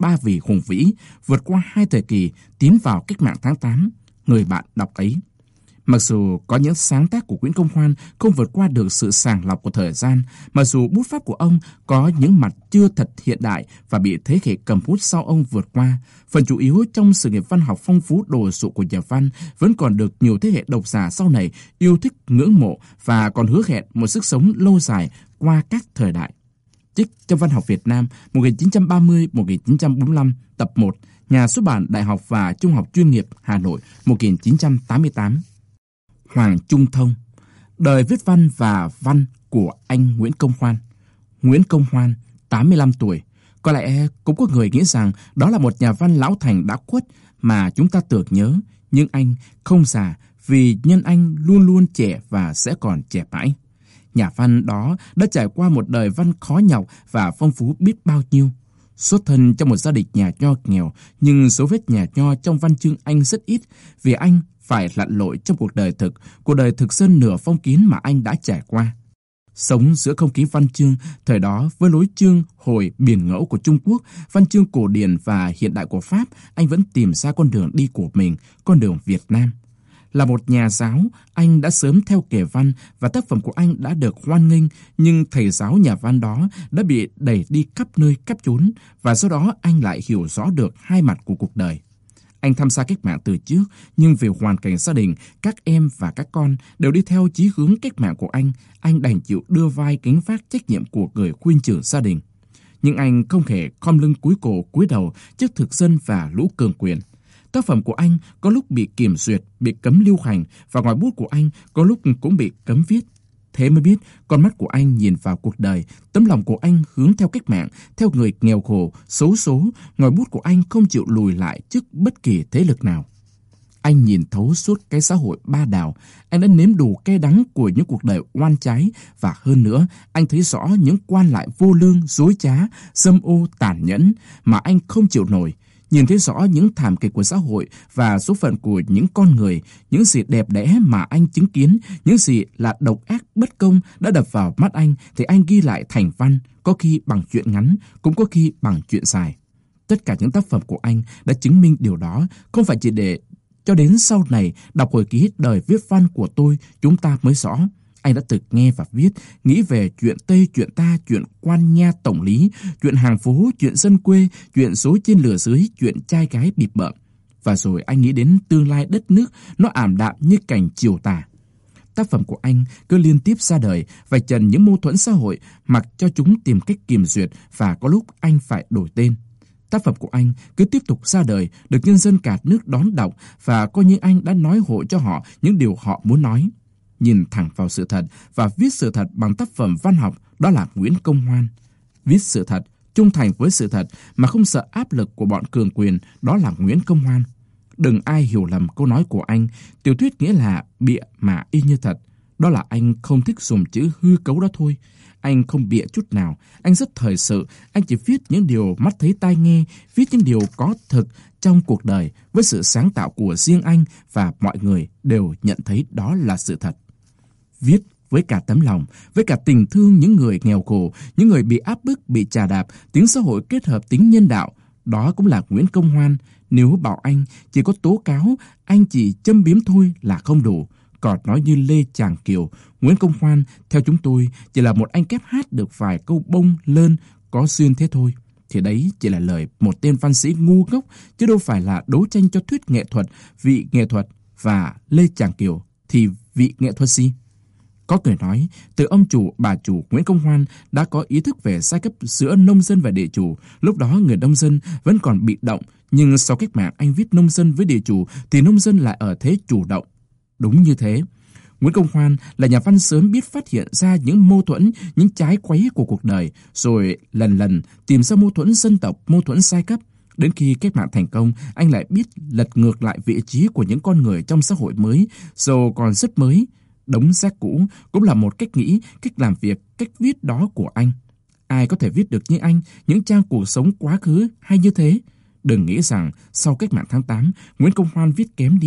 ba vì hùng vĩ, vượt qua hai thời kỳ, tiến vào cách mạng tháng tám, người bạn đọc ấy. Mặc dù có những sáng tác của Nguyễn Công Hoan không vượt qua được sự sàng lọc của thời gian, mặc dù bút pháp của ông có những mặt chưa thật hiện đại và bị thế hệ cầm bút sau ông vượt qua, phần chủ yếu trong sự nghiệp văn học phong phú đồ sộ của nhà văn vẫn còn được nhiều thế hệ độc giả sau này yêu thích, ngưỡng mộ và còn hứa hẹn một sức sống lâu dài qua các thời đại. Trích trong Văn học Việt Nam một nghìn chín trăm ba mươi đến một nghìn chín trăm bốn mươi lăm, tập một, Nhà xuất bản Đại học và Trung học chuyên nghiệp Hà Nội một nghìn chín trăm tám mươi tám. Hoàng Trung Thông. Đời viết văn và văn của anh Nguyễn Công Hoan. Nguyễn Công Hoan, tám mươi lăm tuổi. Có lẽ cũng có người nghĩ rằng đó là một nhà văn lão thành đã khuất mà chúng ta tưởng nhớ, nhưng anh không già vì nhân anh luôn luôn trẻ và sẽ còn trẻ mãi. Nhà văn đó đã trải qua một đời văn khó nhọc và phong phú biết bao nhiêu. Xuất thân trong một gia đình nhà nho nghèo, nhưng dấu vết nhà nho trong văn chương anh rất ít, vì anh phải lặn lội trong cuộc đời thực, cuộc đời thực dân nửa phong kiến mà anh đã trải qua. Sống giữa không khí văn chương thời đó với lối chương hồi biển ngẫu của Trung Quốc, văn chương cổ điển và hiện đại của Pháp, anh vẫn tìm ra con đường đi của mình, con đường Việt Nam. Là một nhà giáo, anh đã sớm theo kể văn và tác phẩm của anh đã được hoan nghênh, nhưng thầy giáo nhà văn đó đã bị đẩy đi khắp nơi khắp chốn và do đó anh lại hiểu rõ được hai mặt của cuộc đời. Anh tham gia cách mạng từ trước, nhưng vì hoàn cảnh gia đình, các em và các con đều đi theo chí hướng cách mạng của anh, anh đành chịu đưa vai gánh vác trách nhiệm của người khuyên trưởng gia đình. Nhưng anh không hề khom lưng cúi cổ cúi đầu trước thực dân và lũ cường quyền. Tác phẩm của anh có lúc bị kiểm duyệt, bị cấm lưu hành và ngòi bút của anh có lúc cũng bị cấm viết. Thế mới biết con mắt của anh nhìn vào cuộc đời, tấm lòng của anh hướng theo cách mạng, theo người nghèo khổ, xấu số, ngòi bút của anh không chịu lùi lại trước bất kỳ thế lực nào. Anh nhìn thấu suốt cái xã hội ba đảo, anh đã nếm đủ cay đắng của những cuộc đời oan trái và hơn nữa, anh thấy rõ những quan lại vô lương, dối trá, dâm ô, tàn nhẫn mà anh không chịu nổi. Nhìn thấy rõ những thảm kịch của xã hội và số phận của những con người, những gì đẹp đẽ mà anh chứng kiến, những gì là độc ác bất công đã đập vào mắt anh thì anh ghi lại thành văn, có khi bằng chuyện ngắn, cũng có khi bằng chuyện dài. Tất cả những tác phẩm của anh đã chứng minh điều đó, không phải chỉ để cho đến sau này đọc hồi ký đời viết văn của tôi chúng ta mới rõ. Anh đã từng nghe và viết, nghĩ về chuyện Tây, chuyện ta, chuyện quan nha tổng lý, chuyện hàng phố, chuyện dân quê, chuyện dối trên lửa dưới, chuyện trai gái bịp bợm. Và rồi anh nghĩ đến tương lai đất nước, nó ảm đạm như cảnh chiều tà. Tác phẩm của anh cứ liên tiếp ra đời, vạch trần những mâu thuẫn xã hội, mặc cho chúng tìm cách kiềm duyệt và có lúc anh phải đổi tên. Tác phẩm của anh cứ tiếp tục ra đời, được nhân dân cả nước đón đọc và coi như anh đã nói hộ cho họ những điều họ muốn nói. Nhìn thẳng vào sự thật và viết sự thật bằng tác phẩm văn học, đó là Nguyễn Công Hoan. Viết sự thật, trung thành với sự thật mà không sợ áp lực của bọn cường quyền, đó là Nguyễn Công Hoan. Đừng ai hiểu lầm câu nói của anh, tiểu thuyết nghĩa là bịa mà y như thật. Đó là anh không thích dùng chữ hư cấu đó thôi. Anh không bịa chút nào, anh rất thời sự, anh chỉ viết những điều mắt thấy tai nghe, viết những điều có thực trong cuộc đời với sự sáng tạo của riêng anh và mọi người đều nhận thấy đó là sự thật. Viết với cả tấm lòng, với cả tình thương những người nghèo khổ, những người bị áp bức, bị chà đạp, tính xã hội kết hợp tính nhân đạo. Đó cũng là Nguyễn Công Hoan. Nếu bảo anh chỉ có tố cáo, anh chỉ châm biếm thôi là không đủ. Còn nói như Lê Tràng Kiều, Nguyễn Công Hoan theo chúng tôi chỉ là một anh kép hát được vài câu bông lơn có duyên thế thôi. Thì đấy chỉ là lời một tên văn sĩ ngu ngốc, chứ đâu phải là đấu tranh cho thuyết nghệ thuật, vị nghệ thuật. Và Lê Tràng Kiều thì vị nghệ thuật gì? Có người nói, từ ông chủ, bà chủ Nguyễn Công Hoan đã có ý thức về giai cấp giữa nông dân và địa chủ. Lúc đó người nông dân vẫn còn bị động, nhưng sau cách mạng anh viết nông dân với địa chủ thì nông dân lại ở thế chủ động. Đúng như thế. Nguyễn Công Hoan là nhà văn sớm biết phát hiện ra những mâu thuẫn, những trái quấy của cuộc đời, rồi lần lần tìm ra mâu thuẫn dân tộc, mâu thuẫn giai cấp. Đến khi cách mạng thành công, anh lại biết lật ngược lại vị trí của những con người trong xã hội mới, dù còn rất mới. Đống rác cũ cũng là một cách nghĩ, cách làm việc, cách viết đó của anh. Ai có thể viết được như anh những trang cuộc sống quá khứ hay như thế? Đừng nghĩ rằng sau cách mạng tháng tám, Nguyễn Công Hoan viết kém đi.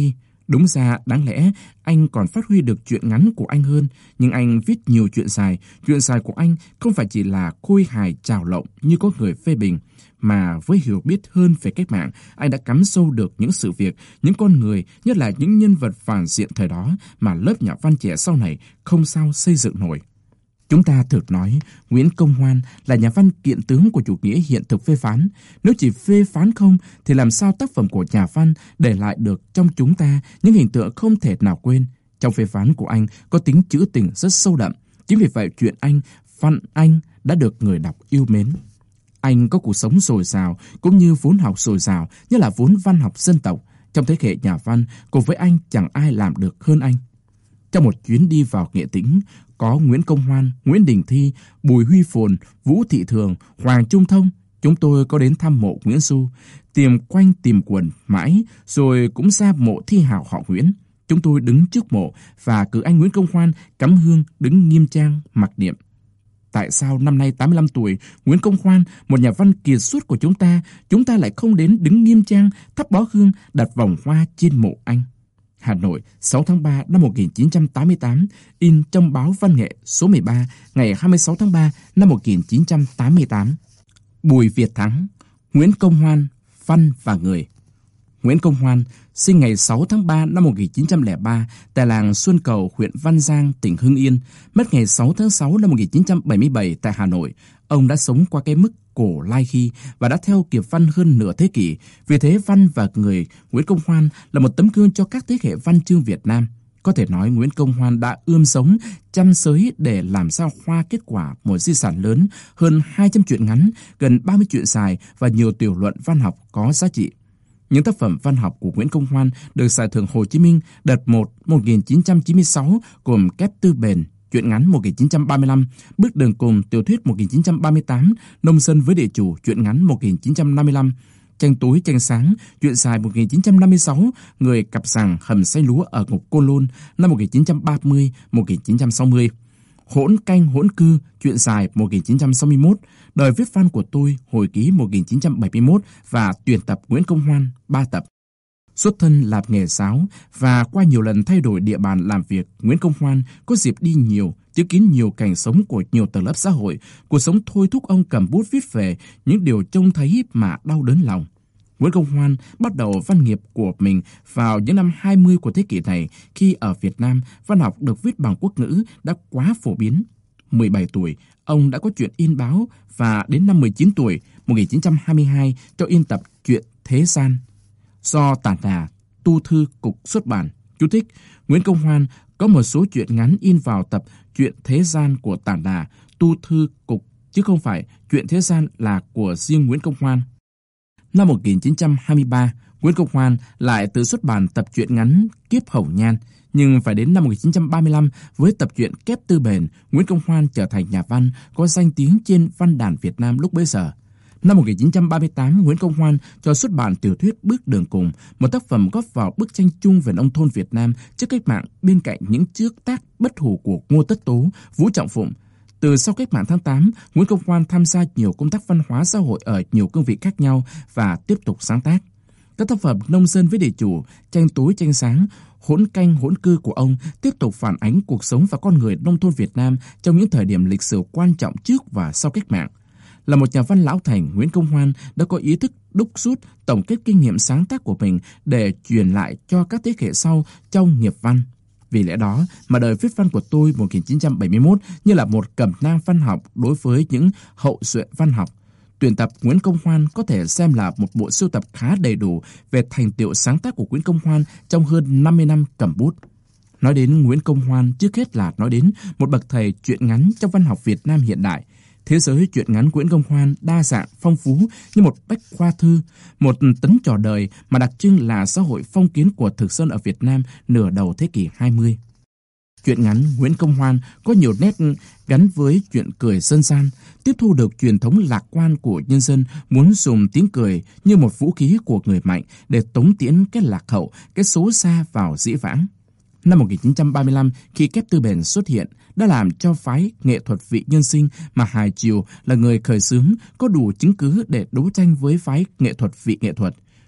Đúng ra, đáng lẽ anh còn phát huy được truyện ngắn của anh hơn, nhưng anh viết nhiều truyện dài. Truyện dài của anh không phải chỉ là khôi hài trào lộng như có người phê bình, mà với hiểu biết hơn về cách mạng, anh đã cắm sâu được những sự việc, những con người, nhất là những nhân vật phản diện thời đó mà lớp nhà văn trẻ sau này không sao xây dựng nổi. Chúng ta thực nói, Nguyễn Công Hoan là nhà văn kiện tướng của chủ nghĩa hiện thực phê phán. Nếu chỉ phê phán không, thì làm sao tác phẩm của nhà văn để lại được trong chúng ta những hình tượng không thể nào quên. Trong phê phán của anh có tính trữ tình rất sâu đậm. Chính vì vậy chuyện anh, văn anh đã được người đọc yêu mến. Anh có cuộc sống dồi dào cũng như vốn học dồi dào, như là vốn văn học dân tộc. Trong thế hệ nhà văn, cùng với anh chẳng ai làm được hơn anh. Trong một chuyến đi vào Nghệ Tĩnh, có Nguyễn Công Hoan, Nguyễn Đình Thi, Bùi Huy Phồn, Vũ Thị Thường, Hoàng Trung Thông. Chúng tôi có đến thăm mộ Nguyễn Du, tìm quanh tìm quần mãi, rồi cũng ra mộ thi hào họ Nguyễn. Chúng tôi đứng trước mộ và cử anh Nguyễn Công Hoan cắm hương đứng nghiêm trang mặc niệm. Tại sao năm nay tám mươi lăm tuổi, Nguyễn Công Hoan, một nhà văn kiệt xuất của chúng ta, chúng ta lại không đến đứng nghiêm trang, thắp bó hương, đặt vòng hoa trên mộ anh? Hà Nội, sáu tháng ba năm một nghìn chín trăm tám mươi tám, in trong báo Văn nghệ số mười ba, ngày hai mươi sáu tháng ba năm một nghìn chín trăm tám mươi tám. Bùi Việt Thắng, Nguyễn Công Hoan, văn và người. Nguyễn Công Hoan sinh ngày sáu tháng ba năm một nghìn chín trăm lẻ ba tại làng Xuân Cầu, huyện Văn Giang, tỉnh Hưng Yên, mất ngày sáu tháng sáu năm một nghìn chín trăm bảy mươi bảy tại Hà Nội. Ông đã sống qua cái mức cổ lai khi và đã theo kịp văn hơn nửa thế kỷ. Vì thế, văn và người Nguyễn Công Hoan là một tấm gương cho các thế hệ văn chương Việt Nam. Có thể nói Nguyễn Công Hoan đã ươm sống, chăm sới để làm sao khoa kết quả một di sản lớn, hơn hai trăm truyện ngắn, gần ba mươi truyện dài và nhiều tiểu luận văn học có giá trị. Những tác phẩm văn học của Nguyễn Công Hoan được Giải thưởng Hồ Chí Minh đợt một một nghìn chín trăm chín mươi sáu gồm Kép Tư Bền, truyện ngắn một nghìn chín trăm ba mươi lăm, Bước Đường Cùng, tiểu thuyết một nghìn chín trăm ba mươi tám, Nông dân với địa chủ, truyện ngắn một nghìn chín trăm năm mươi lăm, Tranh tối tranh sáng, truyện dài một nghìn chín trăm năm mươi sáu, Người cặp sàng hầm xay lúa ở ngục Côn Lôn năm một nghìn chín trăm ba mươi đến một nghìn chín trăm sáu mươi. Hỗn canh hỗn cư, truyện dài một nghìn chín trăm sáu mươi mốt, Đời viết văn của tôi, hồi ký một nghìn chín trăm bảy mươi mốt và tuyển tập Nguyễn Công Hoan, ba tập. Xuất thân làm nghề giáo và qua nhiều lần thay đổi địa bàn làm việc, Nguyễn Công Hoan có dịp đi nhiều, chứng kiến nhiều cảnh sống của nhiều tầng lớp xã hội. Cuộc sống thôi thúc ông cầm bút viết về những điều trông thấy mà đau đớn lòng. Nguyễn Công Hoan bắt đầu văn nghiệp của mình vào những năm hai mươi của thế kỷ này, khi ở Việt Nam văn học được viết bằng quốc ngữ đã quá phổ biến. mười bảy tuổi, ông đã có truyện in báo và đến năm mười chín tuổi, một nghìn chín trăm hai mươi hai, cho in tập Truyện Thế Gian do Tản Đà, Tu Thư Cục xuất bản. Chú thích: Nguyễn Công Hoan có một số truyện ngắn in vào tập Truyện Thế Gian của Tản Đà, Tu Thư Cục, chứ không phải Truyện Thế Gian là của riêng Nguyễn Công Hoan. Năm một nghìn chín trăm hai mươi ba, Nguyễn Công Hoan lại tự xuất bản tập truyện ngắn Kiếp Hồng Nhan, nhưng phải đến năm một nghìn chín trăm ba mươi lăm với tập truyện Kép Tư Bền, Nguyễn Công Hoan trở thành nhà văn có danh tiếng trên văn đàn Việt Nam lúc bấy giờ. Năm một nghìn chín trăm ba mươi tám, Nguyễn Công Hoan cho xuất bản tiểu thuyết Bước Đường Cùng, một tác phẩm góp vào bức tranh chung về nông thôn Việt Nam trước cách mạng bên cạnh những trước tác bất hủ của Ngô Tất Tố, Vũ Trọng Phụng. Từ sau cách mạng tháng tám, Nguyễn Công Hoan tham gia nhiều công tác văn hóa xã hội ở nhiều cương vị khác nhau và tiếp tục sáng tác. Các tác phẩm Nông dân với địa chủ, Tranh tối tranh sáng, Hỗn canh hỗn cư của ông tiếp tục phản ánh cuộc sống và con người nông thôn Việt Nam trong những thời điểm lịch sử quan trọng trước và sau cách mạng. Là một nhà văn lão thành, Nguyễn Công Hoan đã có ý thức đúc rút, tổng kết kinh nghiệm sáng tác của mình để truyền lại cho các thế hệ sau trong nghiệp văn. Vì lẽ đó mà Đời viết văn của tôi một nghìn chín trăm bảy mươi mốt như là một cẩm nang văn học đối với những hậu duệ văn học. Tuyển tập Nguyễn Công Hoan có thể xem là một bộ sưu tập khá đầy đủ về thành tựu sáng tác của Nguyễn Công Hoan trong hơn năm mươi năm cầm bút. Nói đến Nguyễn Công Hoan, trước hết là nói đến một bậc thầy truyện ngắn trong văn học Việt Nam hiện đại. Thế giới truyện ngắn Nguyễn Công Hoan đa dạng, phong phú như một bách khoa thư, một tấn trò đời mà đặc trưng là xã hội phong kiến của thực dân ở Việt Nam nửa đầu thế kỷ hai mươi. Truyện ngắn Nguyễn Công Hoan có nhiều nét gắn với chuyện cười dân gian, tiếp thu được truyền thống lạc quan của nhân dân muốn dùng tiếng cười như một vũ khí của người mạnh để tống tiễn cái lạc hậu, cái xấu xa vào dĩ vãng. Năm một nghìn chín trăm ba mươi lăm, khi Kép Tư Bền xuất hiện, đã làm cho phái nghệ thuật vị nhân sinh mà Hải Triều là người khởi xướng có đủ chứng cứ để đấu tranh với phái nghệ thuật vị nghệ thuật.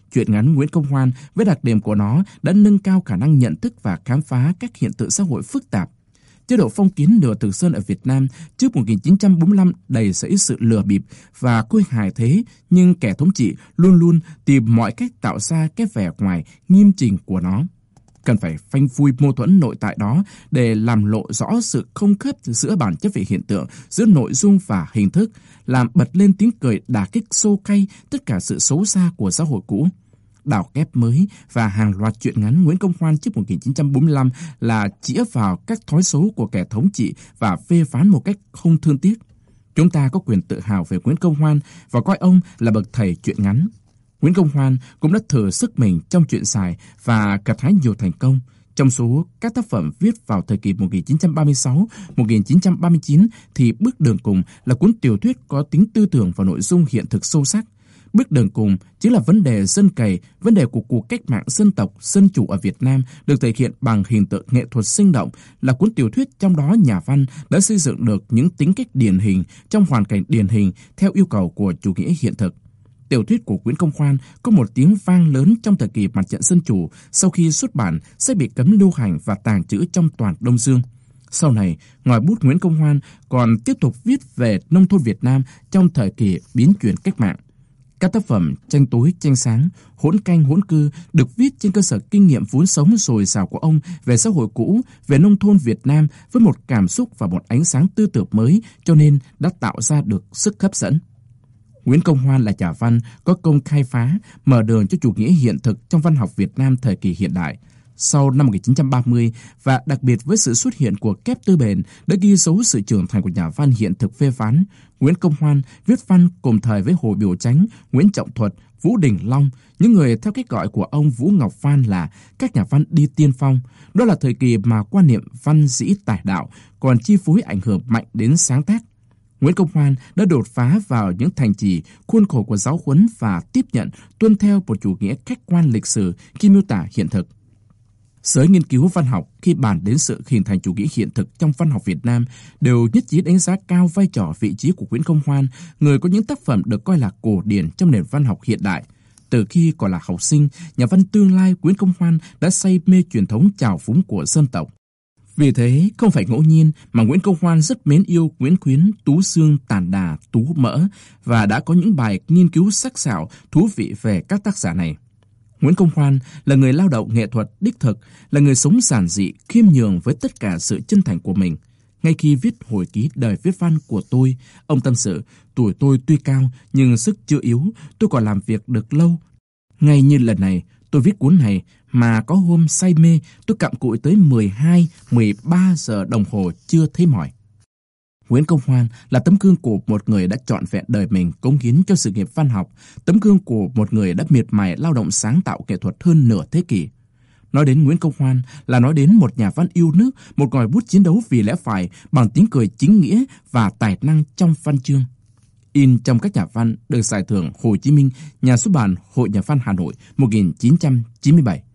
Truyện ngắn Nguyễn Công Hoan với đặc điểm của nó đã nâng cao khả năng nhận thức và khám phá các hiện tượng xã hội phức tạp. Chế độ phong kiến nửa thực dân ở Việt Nam trước một nghìn chín trăm bốn mươi lăm đầy rẫy sự lừa bịp và khôi hài thế, nhưng kẻ thống trị luôn luôn tìm mọi cách tạo ra cái vẻ ngoài nghiêm chỉnh của nó. Cần phải phanh phui mâu thuẫn nội tại đó để làm lộ rõ sự không khớp giữa bản chất về hiện tượng, giữa nội dung và hình thức, làm bật lên tiếng cười đả kích sâu cay tất cả sự xấu xa của xã hội cũ. Đào kép mới và hàng loạt truyện ngắn Nguyễn Công Hoan trước một nghìn chín trăm bốn mươi lăm là chĩa vào các thói xấu của kẻ thống trị và phê phán một cách không thương tiếc. Chúng ta có quyền tự hào về Nguyễn Công Hoan và coi ông là bậc thầy truyện ngắn. Nguyễn Công Hoan cũng đã thử sức mình trong truyện dài và gặt hái nhiều thành công. Trong số các tác phẩm viết vào thời kỳ một nghìn chín trăm ba mươi sáu đến một nghìn chín trăm ba mươi chín thì Bước Đường Cùng là cuốn tiểu thuyết có tính tư tưởng và nội dung hiện thực sâu sắc. Bước đường cùng chính là vấn đề dân cày, vấn đề của cuộc cách mạng dân tộc, dân chủ ở Việt Nam được thể hiện bằng hình tượng nghệ thuật sinh động, là cuốn tiểu thuyết trong đó nhà văn đã xây dựng được những tính cách điển hình trong hoàn cảnh điển hình theo yêu cầu của chủ nghĩa hiện thực. Tiểu thuyết của Nguyễn Công Hoan có một tiếng vang lớn trong thời kỳ mặt trận dân chủ, sau khi xuất bản sẽ bị cấm lưu hành và tàng trữ trong toàn Đông Dương. Sau này, ngòi bút Nguyễn Công Hoan còn tiếp tục viết về nông thôn Việt Nam trong thời kỳ biến chuyển cách mạng. Các tác phẩm Tranh tối tranh sáng, Hỗn canh hỗn cư được viết trên cơ sở kinh nghiệm vốn sống dồi dào của ông về xã hội cũ, về nông thôn Việt Nam với một cảm xúc và một ánh sáng tư tưởng mới, cho nên đã tạo ra được sức hấp dẫn. Nguyễn Công Hoan là nhà văn có công khai phá, mở đường cho chủ nghĩa hiện thực trong văn học Việt Nam thời kỳ hiện đại. Sau năm một nghìn chín trăm ba mươi và đặc biệt với sự xuất hiện của Kép Tư Bền đã ghi dấu sự trưởng thành của nhà văn hiện thực phê phán, Nguyễn Công Hoan viết văn cùng thời với Hồ Biểu Chánh, Nguyễn Trọng Thuật, Vũ Đình Long, những người theo cách gọi của ông Vũ Ngọc Phan là các nhà văn đi tiên phong. Đó là thời kỳ mà quan niệm văn dĩ tài đạo còn chi phối ảnh hưởng mạnh đến sáng tác. Nguyễn Công Hoan đã đột phá vào những thành trì, khuôn khổ của giáo huấn và tiếp nhận, tuân theo một chủ nghĩa khách quan lịch sử khi miêu tả hiện thực. Giới nghiên cứu văn học khi bàn đến sự hình thành chủ nghĩa hiện thực trong văn học Việt Nam đều nhất trí đánh giá cao vai trò vị trí của Nguyễn Công Hoan, người có những tác phẩm được coi là cổ điển trong nền văn học hiện đại. Từ khi còn là học sinh, nhà văn tương lai Nguyễn Công Hoan đã say mê truyền thống trào phúng của dân tộc. Vì thế, không phải ngẫu nhiên mà Nguyễn Công Hoan rất mến yêu Nguyễn Khuyến, Tú Xương, Tản Đà, Tú Mỡ và đã có những bài nghiên cứu sắc sảo, thú vị về các tác giả này. Nguyễn Công Hoan là người lao động nghệ thuật đích thực, là người sống giản dị, khiêm nhường với tất cả sự chân thành của mình. Ngay khi viết hồi ký đời viết văn của tôi, ông tâm sự, tuổi tôi tuy cao nhưng sức chưa yếu, tôi còn làm việc được lâu. Ngay như lần này, tôi viết cuốn này mà có hôm say mê, tôi cặm cụi tới mười hai, mười ba giờ đồng hồ chưa thấy mỏi. Nguyễn Công Hoan là tấm gương của một người đã trọn vẹn đời mình cống hiến cho sự nghiệp văn học, tấm gương của một người đã miệt mài lao động sáng tạo nghệ thuật hơn nửa thế kỷ. Nói đến Nguyễn Công Hoan là nói đến một nhà văn yêu nước, một ngòi bút chiến đấu vì lẽ phải bằng tiếng cười chính nghĩa và tài năng trong văn chương. In trong các nhà văn được giải thưởng Hồ Chí Minh, Nhà xuất bản Hội Nhà văn Hà Nội một nghìn chín trăm chín mươi bảy.